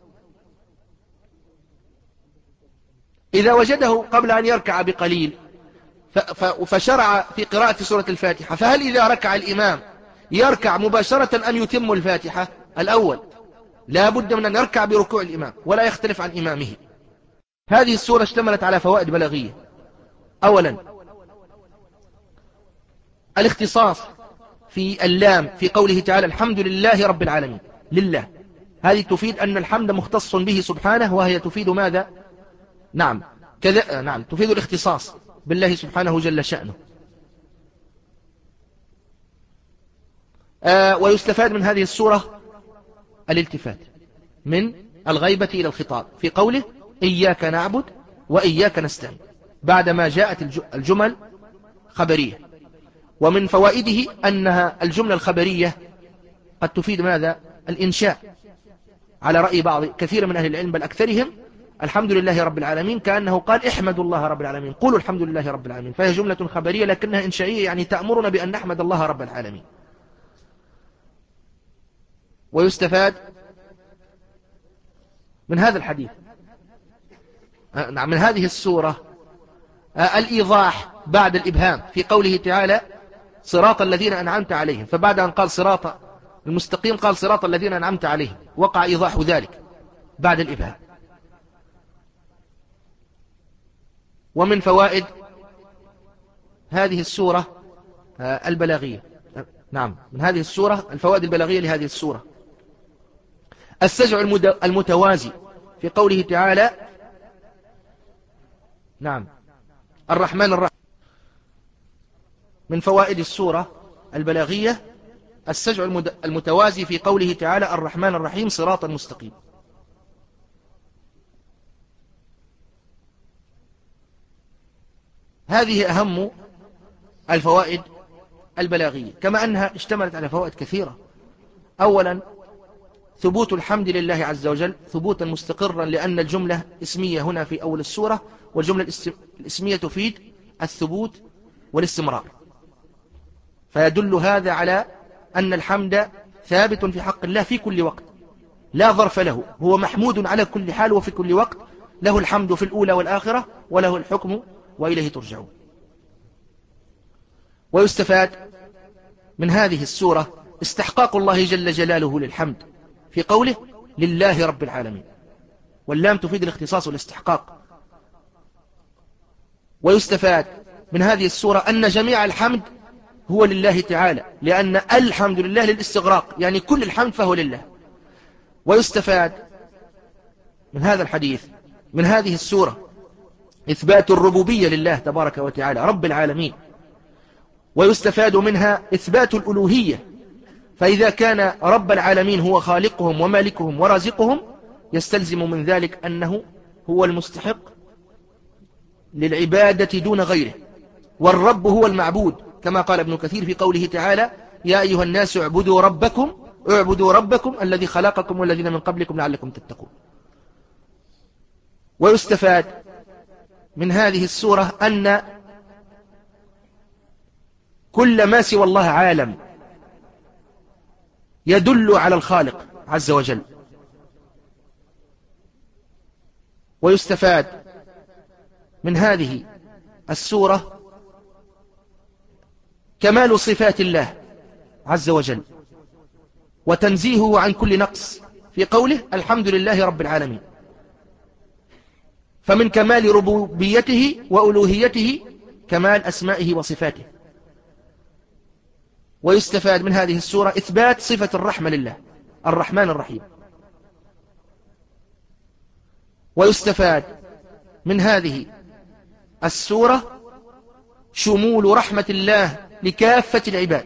[SPEAKER 1] إذا وجده قبل أن يركع بقليل فشرع في قراءة سورة الفاتحة، فهل إذا ركع الإمام يركع مباشرة أم يتم الفاتحة؟ الأول، لا بد من أن يركع بركوع الإمام ولا يختلف عن إمامه. هذه السورة اشتملت على فوائد بلاغية. أولا، الاختصاص في اللام في قوله تعالى: الحمد لله رب العالمين، لله، هذه تفيد أن الحمد مختص به سبحانه، وهي تفيد ماذا؟ نعم كذا، نعم تفيد الاختصاص بالله سبحانه جل شأنه. آه ويستفاد من هذه السورة الالتفات من الغيبة إلى الخطاب في قوله إياك نعبد وإياك نستعين بعدما جاءت الجمل خبرية. ومن فوائده أنها الجملة الخبرية قد تفيد ماذا؟ الإنشاء، على رأي بعض كثير من أهل العلم بل أكثرهم الحمد لله رب العالمين، كأنه قال احمدوا الله رب العالمين، قولوا الحمد لله رب العالمين، فهي جملة خبرية لكنها إنشائية، يعني تأمرنا بأن نحمد الله رب العالمين. ويستفاد من هذا الحديث نعم من هذه السورة الإيضاح بعد الإبهام في قوله تعالى صراط الذين أنعمت عليهم، فبعد أن قال صراط المستقيم قال صراط الذين أنعمت عليهم، وقع إيضاح ذلك بعد الإبهام. ومن فوائد هذه السورة البلاغية نعم من هذه السورة الفوائد البلاغية لهذه السورة السجع المتوازي في قوله تعالى نعم الرحمن الرحيم. من فوائد السورة البلاغية السجع المتوازي في قوله تعالى الرحمن الرحيم صراطا مستقيم. هذه أهم الفوائد البلاغية، كما أنها اشتملت على فوائد كثيرة. أولا ثبوت الحمد لله عز وجل ثبوتا مستقرا، لأن الجملة اسمية هنا في أول السورة، والجملة الاسمية تفيد الثبوت والاستمرار، فيدل هذا على أن الحمد ثابت في حق الله في كل وقت لا ظرف له، هو محمود على كل حال وفي كل وقت، له الحمد في الأولى والآخرة وله الحكم وإليه ترجعون. ويستفاد من هذه السورة استحقاق الله جل جلاله للحمد في قوله لله رب العالمين، واللام تفيد الاختصاص والاستحقاق. ويستفاد من هذه السورة أن جميع الحمد هو لله تعالى، لأن الحمد لله للاستغراق، يعني كل الحمد فهو لله. ويستفاد من هذا الحديث من هذه السورة إثبات الربوبية لله تبارك وتعالى رب العالمين. ويستفاد منها إثبات الألوهية، فإذا كان رب العالمين هو خالقهم ومالكهم ورازقهم يستلزم من ذلك أنه هو المستحق للعبادة دون غيره، والرب هو المعبود، كما قال ابن كثير في قوله تعالى يا أيها الناس اعبدوا ربكم اعبدوا ربكم الذي خلقكم والذين من قبلكم لعلكم تتقون. ويستفاد من هذه السورة أن كل ما سوى الله عالم يدل على الخالق عز وجل. ويستفاد من هذه السورة كمال صفات الله عز وجل وتنزيهه عن كل نقص في قوله الحمد لله رب العالمين، فمن كمال ربوبيته وألوهيته كمال أسمائه وصفاته. ويستفاد من هذه السورة إثبات صفة الرحمة لله الرحمن الرحيم. ويستفاد من هذه السورة شمول رحمة الله لكافة العباد،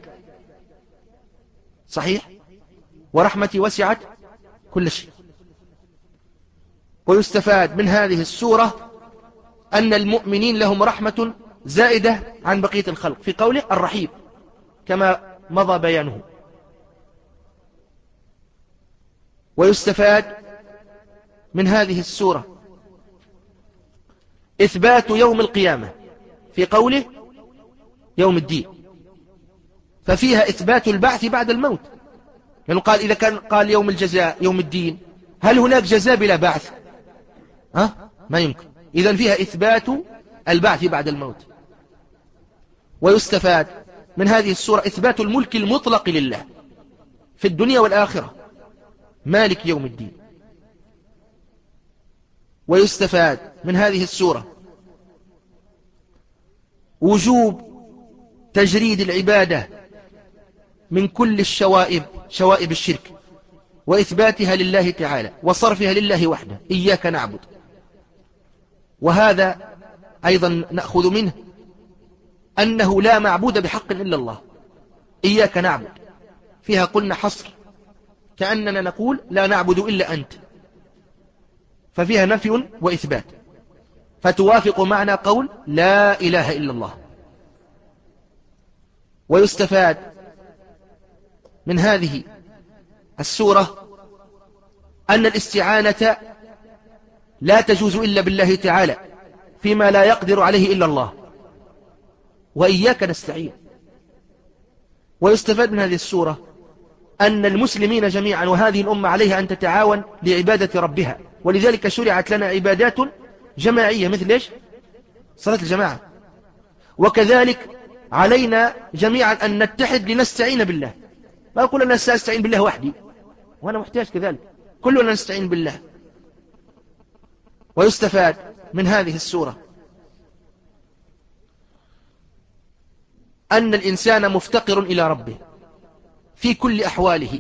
[SPEAKER 1] صحيح، ورحمتي وسعت كل شيء. ويستفاد من هذه السورة أن المؤمنين لهم رحمة زائدة عن بقية الخلق في قوله الرحيم كما مضى بيانه. ويستفاد من هذه السورة إثبات يوم القيامة في قوله يوم الدين، ففيها إثبات البعث بعد الموت، لأنه قال إذا كان قال يوم الجزاء يوم الدين هل هناك جزاء بلا بعث؟ ها؟ ما يمكن. إذن فيها إثبات البعث بعد الموت. ويستفاد من هذه السورة إثبات الملك المطلق لله في الدنيا والآخرة مالك يوم الدين. ويستفاد من هذه السورة وجوب تجريد العبادة من كل الشوائب شوائب الشرك وإثباتها لله تعالى وصرفها لله وحده إياك نعبد. وهذا أيضا نأخذ منه أنه لا معبود بحق إلا الله، إياك نعبد فيها قلنا حصر، كأننا نقول لا نعبد إلا أنت، ففيها نفي وإثبات، فتوافق معنى قول لا إله إلا الله. ويستفاد من هذه السورة أن الاستعانة لا تجوز إلا بالله تعالى فيما لا يقدر عليه إلا الله، وإياك نستعين. ويستفاد من هذه السورة أن المسلمين جميعا وهذه الأمة عليها أن تتعاون لعبادة ربها، ولذلك شرعت لنا عبادات جماعية مثل إيش؟ صلاة الجماعة. وكذلك علينا جميعا أن نتحد لنستعين بالله. ما أقول أنا سأستعين بالله وحدي وأنا محتاج كذلك، كلنا نستعين بالله. ويستفاد من هذه السورة أن الإنسان مفتقر إلى ربه في كل أحواله،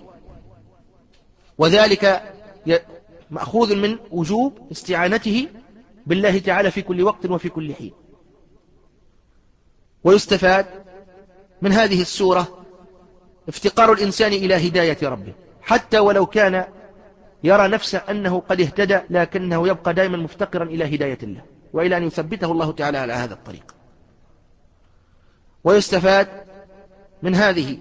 [SPEAKER 1] وذلك مأخوذ من وجوب استعانته بالله تعالى في كل وقت وفي كل حين. ويستفاد من هذه السورة افتقار الإنسان إلى هداية ربه، حتى ولو كان يرى نفسه أنه قد اهتدى، لكنه يبقى دائما مفتقرا إلى هداية الله وإلى أن يثبته الله تعالى على هذا الطريق. ويستفاد من هذه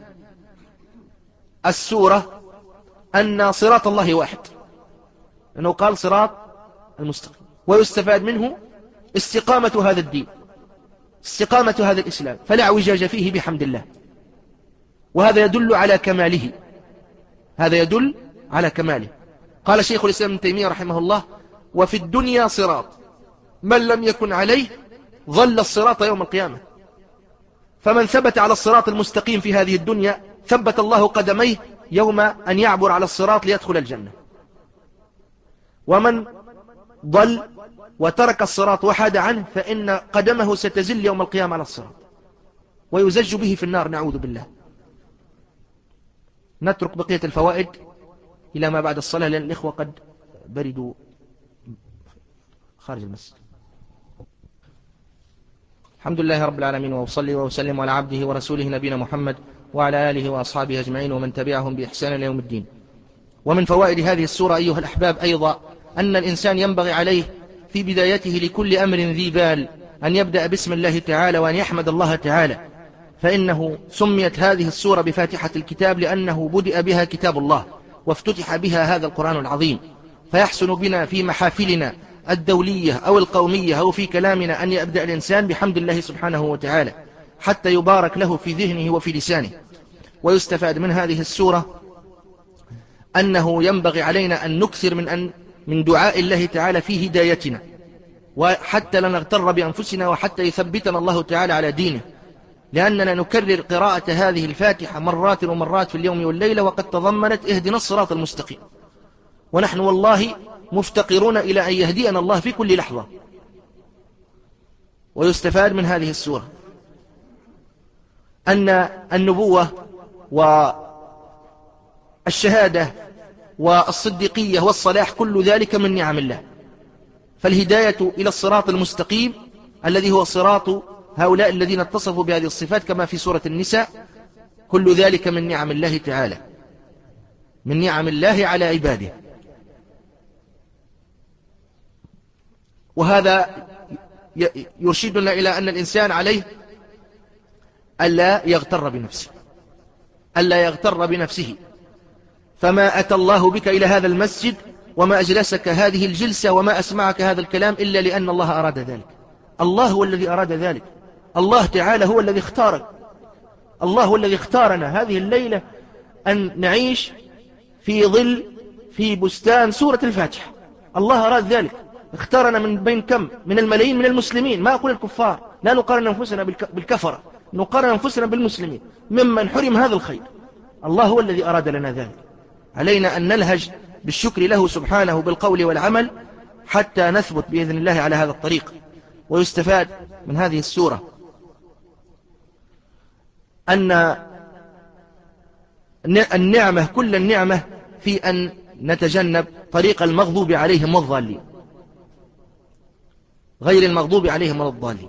[SPEAKER 1] السورة أن صراط الله واحد، أنه قال صراط المستقيم. ويستفاد منه استقامة هذا الدين، استقامة هذا الإسلام، فلا اعوجاج فيه بحمد الله، وهذا يدل على كماله، هذا يدل على كماله. قال شيخ الإسلام ابن تيمية رحمه الله: وفي الدنيا صراط من لم يكن عليه ظل الصراط يوم القيامة. فمن ثبت على الصراط المستقيم في هذه الدنيا ثبت الله قدميه يوم أن يعبر على الصراط ليدخل الجنة. ومن ضل وترك الصراط وحاد عنه فإن قدمه ستزل يوم القيامة على الصراط ويزج به في النار، نعوذ بالله. نترك بقية الفوائد إلى ما بعد الصلاة، لأن الإخوة قد بردوا خارج المسجد. الحمد لله رب العالمين، وأصلي وأسلم على عبده ورسوله نبينا محمد وعلى آله وأصحابه أجمعين ومن تبعهم بإحسان إلى يوم الدين. ومن فوائد هذه السورة أيها الأحباب أيضا أن الإنسان ينبغي عليه في بدايته لكل أمر ذي بال أن يبدأ باسم الله تعالى وأن يحمد الله تعالى، فإنه سميت هذه السورة بفاتحة الكتاب لأنه بدأ بها كتاب الله وافتتح بها هذا القرآن العظيم. فيحسن بنا في محافلنا الدولية أو القومية أو في كلامنا أن يبدأ الإنسان بحمد الله سبحانه وتعالى حتى يبارك له في ذهنه وفي لسانه. ويستفاد من هذه السورة أنه ينبغي علينا أن نكثر من أن من دعاء الله تعالى في هدايتنا، وحتى لا نغتر بأنفسنا وحتى يثبتنا الله تعالى على دينه، لأننا نكرر قراءة هذه الفاتحة مرات ومرات في اليوم والليلة وقد تضمنت اهدنا الصراط المستقيم، ونحن والله مفتقرون إلى أن يهدينا الله في كل لحظة. ويستفاد من هذه السورة أن النبوة والشهادة والصديقية والصلاح كل ذلك من نعم الله، فالهداية إلى الصراط المستقيم الذي هو صراط هؤلاء الذين اتصفوا بهذه الصفات كما في سورة النساء، كل ذلك من نعم الله تعالى، من نعم الله على عباده. وهذا يرشدنا إلى أن الإنسان عليه ألا يغتر بنفسه، ألا يغتر بنفسه. فما أتى الله بك إلى هذا المسجد وما أجلسك هذه الجلسة وما أسمعك هذا الكلام إلا لأن الله أراد ذلك. الله هو الذي أراد ذلك، الله تعالى هو الذي اختارك، الله هو الذي اختارنا هذه الليلة أن نعيش في ظل في بستان سورة الفاتحة. الله أراد ذلك، اختارنا من بين كم من الملايين من المسلمين، ما أقول الكفار، لا نقارن أنفسنا بالكفرة، نقارن أنفسنا بالمسلمين ممن حرم هذا الخير. الله هو الذي أراد لنا ذلك، علينا أن نلهج بالشكر له سبحانه بالقول والعمل حتى نثبت بإذن الله على هذا الطريق. ويستفاد من هذه السورة أن النعمة كل النعمة في أن نتجنب طريق المغضوب عليهم والضالين، غير المغضوب عليهم ولا الضالين.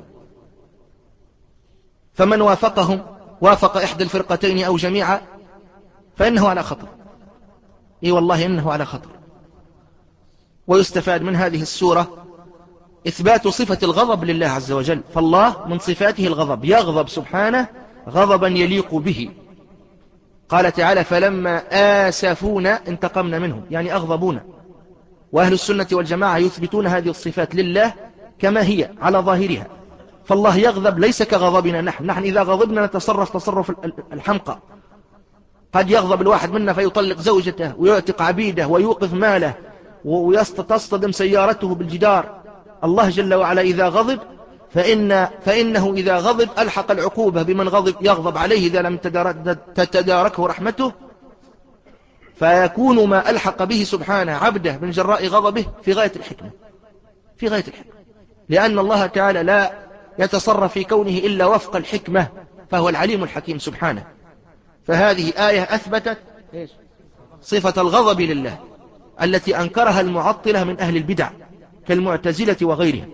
[SPEAKER 1] فمن وافقهم وافق إحدى الفرقتين أو جميعا فإنه على خطر، إي والله إنه على خطر. ويستفاد من هذه السورة إثبات صفة الغضب لله عز وجل، فالله من صفاته الغضب، يغضب سبحانه غضبا يليق به. قال تعالى فلما آسفونا انتقمنا منهم، يعني أغضبونا. وأهل السنة والجماعة يثبتون هذه الصفات لله كما هي على ظاهرها. فالله يغضب ليس كغضبنا نحن، نحن إذا غضبنا نتصرف تصرف الحمقى. قد يغضب الواحد منا فيطلق زوجته ويعتق عبيده ويوقف ماله ويصطدم سيارته بالجدار. الله جل وعلا إذا غضب فإن فإنه إذا غضب ألحق العقوبة بمن غضب يغضب عليه إذا لم تتداركه رحمته، فيكون ما ألحق به سبحانه عبده من جراء غضبه في غاية الحكمة، في غاية الحكمة، لأن الله تعالى لا يتصرف في كونه إلا وفق الحكمة، فهو العليم الحكيم سبحانه. فهذه آية أثبتت صفة الغضب لله التي أنكرها المعطلة من أهل البدع كالمعتزلة وغيرهم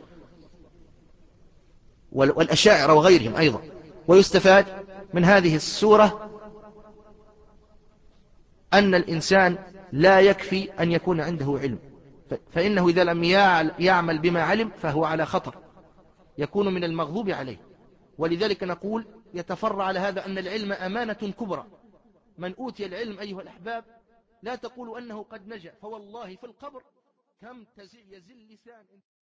[SPEAKER 1] والأشاعرة وغيرهم أيضا. ويستفاد من هذه السورة أن الإنسان لا يكفي أن يكون عنده علم، فإنه إذا لم يعمل بما علم فهو على خطر، يكون من المغضوب عليه. ولذلك نقول يتفرع على هذا أن العلم أمانة كبرى. من أوتي العلم أيها الأحباب لا تقولوا أنه قد نجا، فوالله في القبر كم يزل لسان